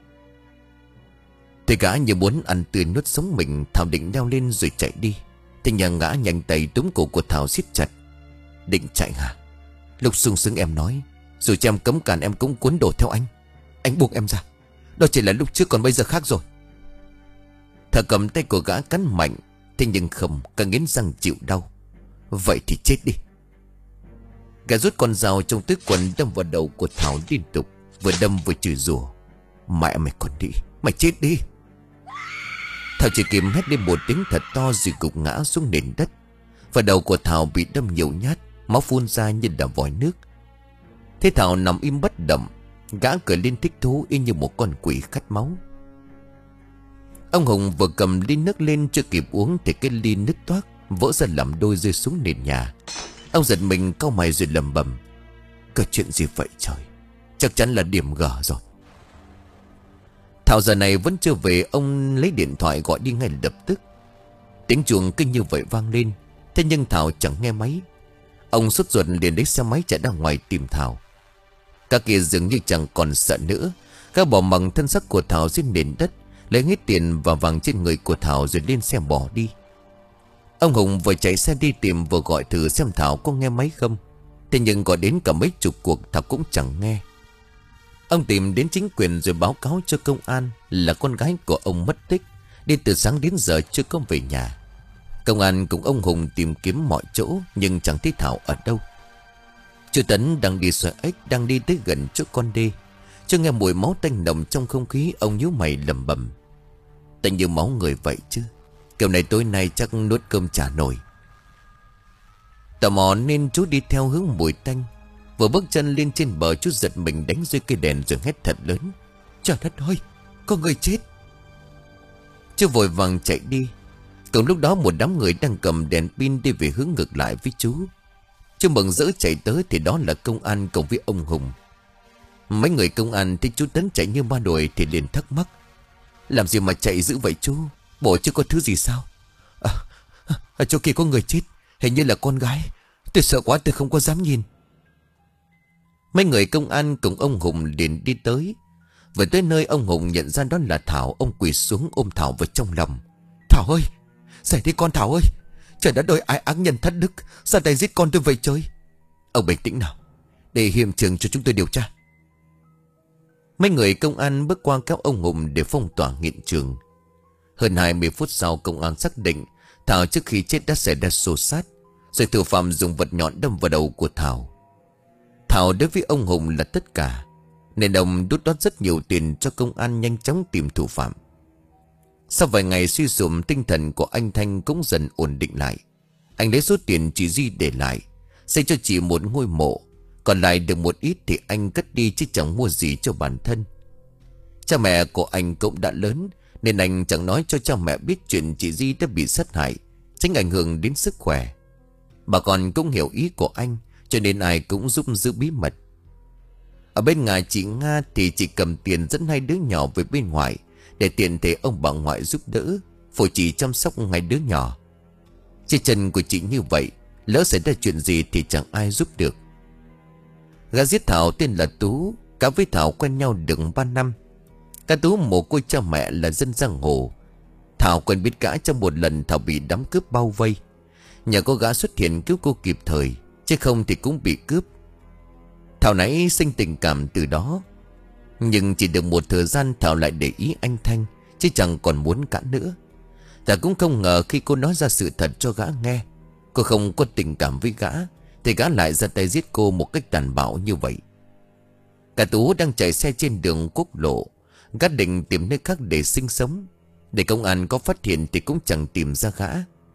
Thì gã như muốn ăn tươi nuốt sống mình. Thảo định leo lên rồi chạy đi, thì nhà gã nhanh tay túm cổ của Thảo siết chặt. Định chạy hả? Lúc sung sướng em nói, rồi cho em cấm cản em cũng cuốn đổ theo anh. Anh buông em ra. Đó chỉ là lúc trước, còn bây giờ khác rồi. Thảo cầm tay của gã cắn mạnh. Thế nhưng không, càng nghiến răng chịu đau. Vậy thì chết đi. Gã rút con dao trong túi quần đâm vào đầu của Thảo liên tục, vừa đâm vừa chửi rủa. Mẹ mày còn đi, mày chết đi. Thảo chỉ kịp hét lên một tiếng thật to rồi gục ngã xuống nền đất. Và đầu của Thảo bị đâm nhiều nhát, máu phun ra như là vòi nước. Thế Thảo nằm im bất động. Gã cười lên thích thú y như một con quỷ khát máu. Ông Hùng vừa cầm ly nước lên chưa kịp uống thì cái ly nứt toác, vỡ ra làm đôi rơi xuống nền nhà. Ông giật mình cau mày rồi lẩm bẩm. Cái chuyện gì vậy trời? Chắc chắn là điểm gở rồi. Thảo giờ này vẫn chưa về. Ông lấy điện thoại gọi đi ngay lập tức. Tiếng chuông cứ như vậy vang lên. Thế nhưng Thảo chẳng nghe máy. Ông sốt ruột liền lấy xe máy chạy ra ngoài tìm Thảo. Các kia dường như chẳng còn sợ nữa. Các bỏ mặc thân xác của Thảo trên nền đất, lấy hết tiền và vàng trên người của Thảo rồi lên xe bỏ đi. Ông Hùng vừa chạy xe đi tìm vừa gọi thử xem Thảo có nghe máy không. Thế nhưng gọi đến cả mấy chục cuộc Thảo cũng chẳng nghe. Ông tìm đến chính quyền rồi báo cáo cho công an là con gái của ông mất tích, đi từ sáng đến giờ chưa có về nhà. Công an cùng ông Hùng tìm kiếm mọi chỗ nhưng chẳng thấy Thảo ở đâu. Chú Tấn đang đi xoay ếch, đang đi tới gần chỗ con đê. Cho nghe mùi máu tanh nồng trong không khí, ông nhíu mày lẩm bẩm. Tanh như máu người vậy chứ. Kiểu này tối nay chắc nuốt cơm chả nổi. Tò mò nên chú đi theo hướng mùi tanh. Vừa bước chân lên trên bờ, chú giật mình đánh rơi cây đèn rồi hét thật lớn. Trời đất ơi, có người chết. Chú vội vàng chạy đi. Cùng lúc đó một đám người đang cầm đèn pin đi về hướng ngược lại với chú. Chú mừng rỡ chạy tới thì đó là công an cùng với ông Hùng. Mấy người công an thấy chú Tấn chạy như ma đuổi thì liền thắc mắc. Làm gì mà chạy dữ vậy chú? Bộ chứ có thứ gì sao? À, ở chỗ kia có người chết, hình như là con gái. Tôi sợ quá tôi không có dám nhìn. Mấy người công an cùng ông Hùng liền đi tới. Vừa tới nơi ông Hùng nhận ra đó là Thảo. Ông quỳ xuống ôm Thảo vào trong lòng. Thảo ơi, dậy đi con Thảo ơi. Trời đã đôi ai ác nhân thất đức, sao tay giết con tôi vậy trời? Ông bình tĩnh nào, để hiện trường cho chúng tôi điều tra. Mấy người công an bước qua các ông Hùng để phong tỏa hiện trường. Hơn hai mươi phút sau, công an xác định Thảo trước khi chết đã xảy ra xô xát, rồi thủ phạm dùng vật nhọn đâm vào đầu của Thảo. Thảo đối với ông Hùng là tất cả, nên ông đút đót rất nhiều tiền cho công an nhanh chóng tìm thủ phạm. Sau vài ngày suy sụp, tinh thần của anh Thanh cũng dần ổn định lại. Anh lấy số tiền chị Duy để lại, xây cho chị một ngôi mộ. Còn lại được một ít thì anh cất đi chứ chẳng mua gì cho bản thân. Cha mẹ của anh cũng đã lớn, nên anh chẳng nói cho cha mẹ biết chuyện chị Di đã bị sát hại, tránh ảnh hưởng đến sức khỏe. Bà con cũng hiểu ý của anh, cho nên ai cũng giúp giữ bí mật. Ở bên nhà chị Nga thì chị cầm tiền dẫn hai đứa nhỏ về bên ngoài, để tiện thể ông bà ngoại giúp đỡ, phụ chỉ chăm sóc hai đứa nhỏ. Trên chân của chị như vậy, lỡ xảy ra chuyện gì thì chẳng ai giúp được. Gã giết Thảo tên là Tú, cả với Thảo quen nhau được ba năm. Cả Tú mồ côi cha mẹ là dân giang hồ. Thảo quen biết gã trong một lần Thảo bị đám cướp bao vây. Nhờ có gã xuất hiện cứu cô kịp thời, chứ không thì cũng bị cướp. Thảo nãy sinh tình cảm từ đó. Nhưng chỉ được một thời gian Thảo lại để ý anh Thanh, chứ chẳng còn muốn cãi nữa. Thảo cũng không ngờ khi cô nói ra sự thật cho gã nghe, Cô không có tình cảm với gã thì gã lại ra tay giết cô một cách tàn bạo như vậy. Cả Tú đang chạy xe trên đường quốc lộ. Gã định tìm nơi khác để sinh sống. Để công an có phát hiện thì cũng chẳng tìm ra gã.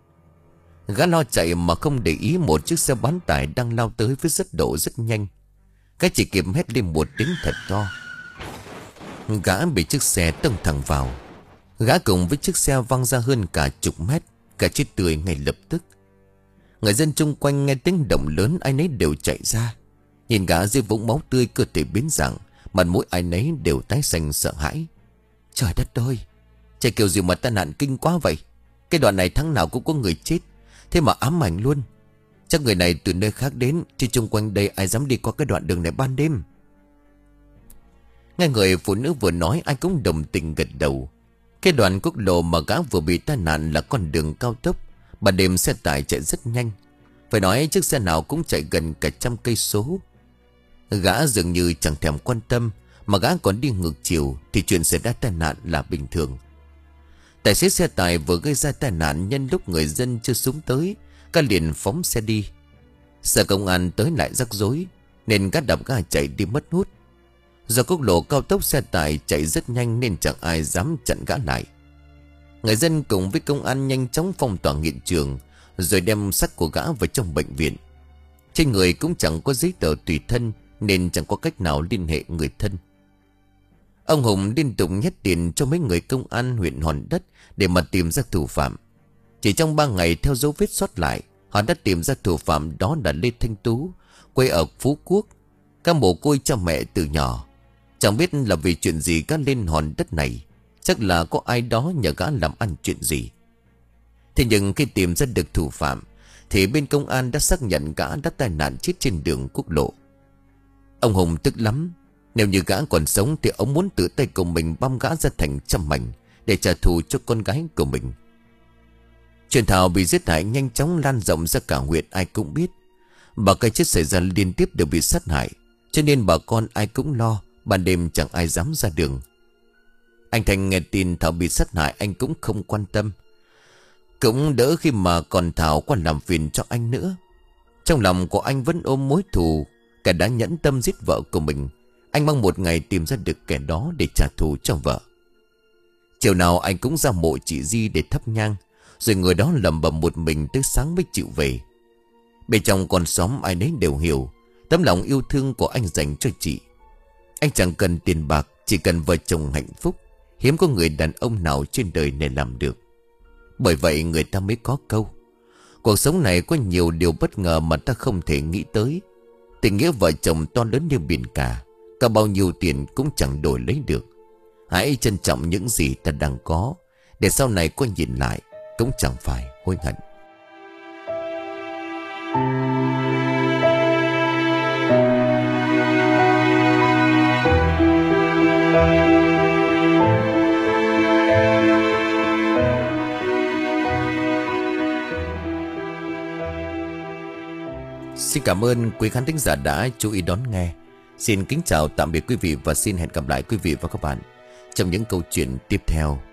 Gã lo chạy mà không để ý một chiếc xe bán tải đang lao tới với rất độ rất nhanh. Gã chỉ kịp hét lên một tiếng thật to. Gã bị chiếc xe tông thẳng vào. Gã cùng với chiếc xe văng ra hơn cả chục mét. Cả chết tươi ngay lập tức. Người dân chung quanh nghe tiếng động lớn ai nấy đều chạy ra. Nhìn gã dưới vũng máu tươi, cơ thể biến dạng, mặt mũi ai nấy đều tái xanh sợ hãi. Trời đất ơi, chạy kiểu gì mà tai nạn kinh quá vậy. Cái đoạn này tháng nào cũng có người chết, thế mà ám ảnh luôn. Chắc người này từ nơi khác đến, chứ chung quanh đây ai dám đi qua cái đoạn đường này ban đêm. Nghe người phụ nữ vừa nói, ai cũng đồng tình gật đầu. Cái đoạn quốc lộ mà gã vừa bị tai nạn là con đường cao tốc. Ban đêm xe tải chạy rất nhanh. Phải nói chiếc xe nào cũng chạy gần cả trăm cây số. Gã dường như chẳng thèm quan tâm, mà gã còn đi ngược chiều thì chuyện xảy ra tai nạn là bình thường. Tài xế xe tải vừa gây ra tai nạn nhân lúc người dân chưa xuống tới, gã liền phóng xe đi. Sợ công an tới lại rắc rối nên gã đạp ga chạy đi mất hút. Do quốc lộ cao tốc xe tải chạy rất nhanh nên chẳng ai dám chặn gã lại. Người dân cùng với công an nhanh chóng phong tỏa hiện trường, rồi đem xác của gã vào trong bệnh viện. Trên người cũng chẳng có giấy tờ tùy thân nên chẳng có cách nào liên hệ người thân. Ông Hùng liên tục nhét tiền cho mấy người công an huyện Hòn Đất để mà tìm ra thủ phạm. Chỉ trong ba ngày theo dấu vết sót lại, họ đã tìm ra thủ phạm, đó là Lê Thanh Tú, quê ở Phú Quốc. Các mồ côi cha mẹ từ nhỏ. Chẳng biết là vì chuyện gì gã lên Hòn Đất này. Chắc là có ai đó nhờ gã làm ăn chuyện gì. Thế nhưng khi tìm ra được thủ phạm thì bên công an đã xác nhận gã đã tai nạn chết trên đường quốc lộ. Ông Hùng tức lắm. Nếu như gã còn sống thì ông muốn tự tay của mình băm gã ra thành trăm mảnh để trả thù cho con gái của mình. Chuyện Thảo bị giết hại nhanh chóng lan rộng ra cả huyện, ai cũng biết. Bà cái chết xảy ra liên tiếp đều bị sát hại, cho nên bà con ai cũng lo. Ban đêm chẳng ai dám ra đường. Anh Thành nghe tin Thảo bị sát hại, anh cũng không quan tâm. Cũng đỡ khi mà còn Thảo qua làm phiền cho anh nữa. Trong lòng của anh vẫn ôm mối thù kẻ đã nhẫn tâm giết vợ của mình. Anh mong một ngày tìm ra được kẻ đó để trả thù cho vợ. Chiều nào anh cũng ra mộ chị Di để thắp nhang, rồi người đó lầm bầm một mình tới sáng mới chịu về. Bên trong con xóm ai nấy đều hiểu tấm lòng yêu thương của anh dành cho chị. Anh chẳng cần tiền bạc, chỉ cần vợ chồng hạnh phúc. Hiếm có người đàn ông nào trên đời này làm được. Bởi vậy người ta mới có câu: cuộc sống này có nhiều điều bất ngờ mà ta không thể nghĩ tới. Tình nghĩa vợ chồng to lớn như biển cả, cả bao nhiêu tiền cũng chẳng đổi lấy được. Hãy trân trọng những gì ta đang có, để sau này có nhìn lại cũng chẳng phải hối hận. Xin cảm ơn quý khán thính giả đã chú ý đón nghe. Xin kính chào tạm biệt quý vị và xin hẹn gặp lại quý vị và các bạn trong những câu chuyện tiếp theo.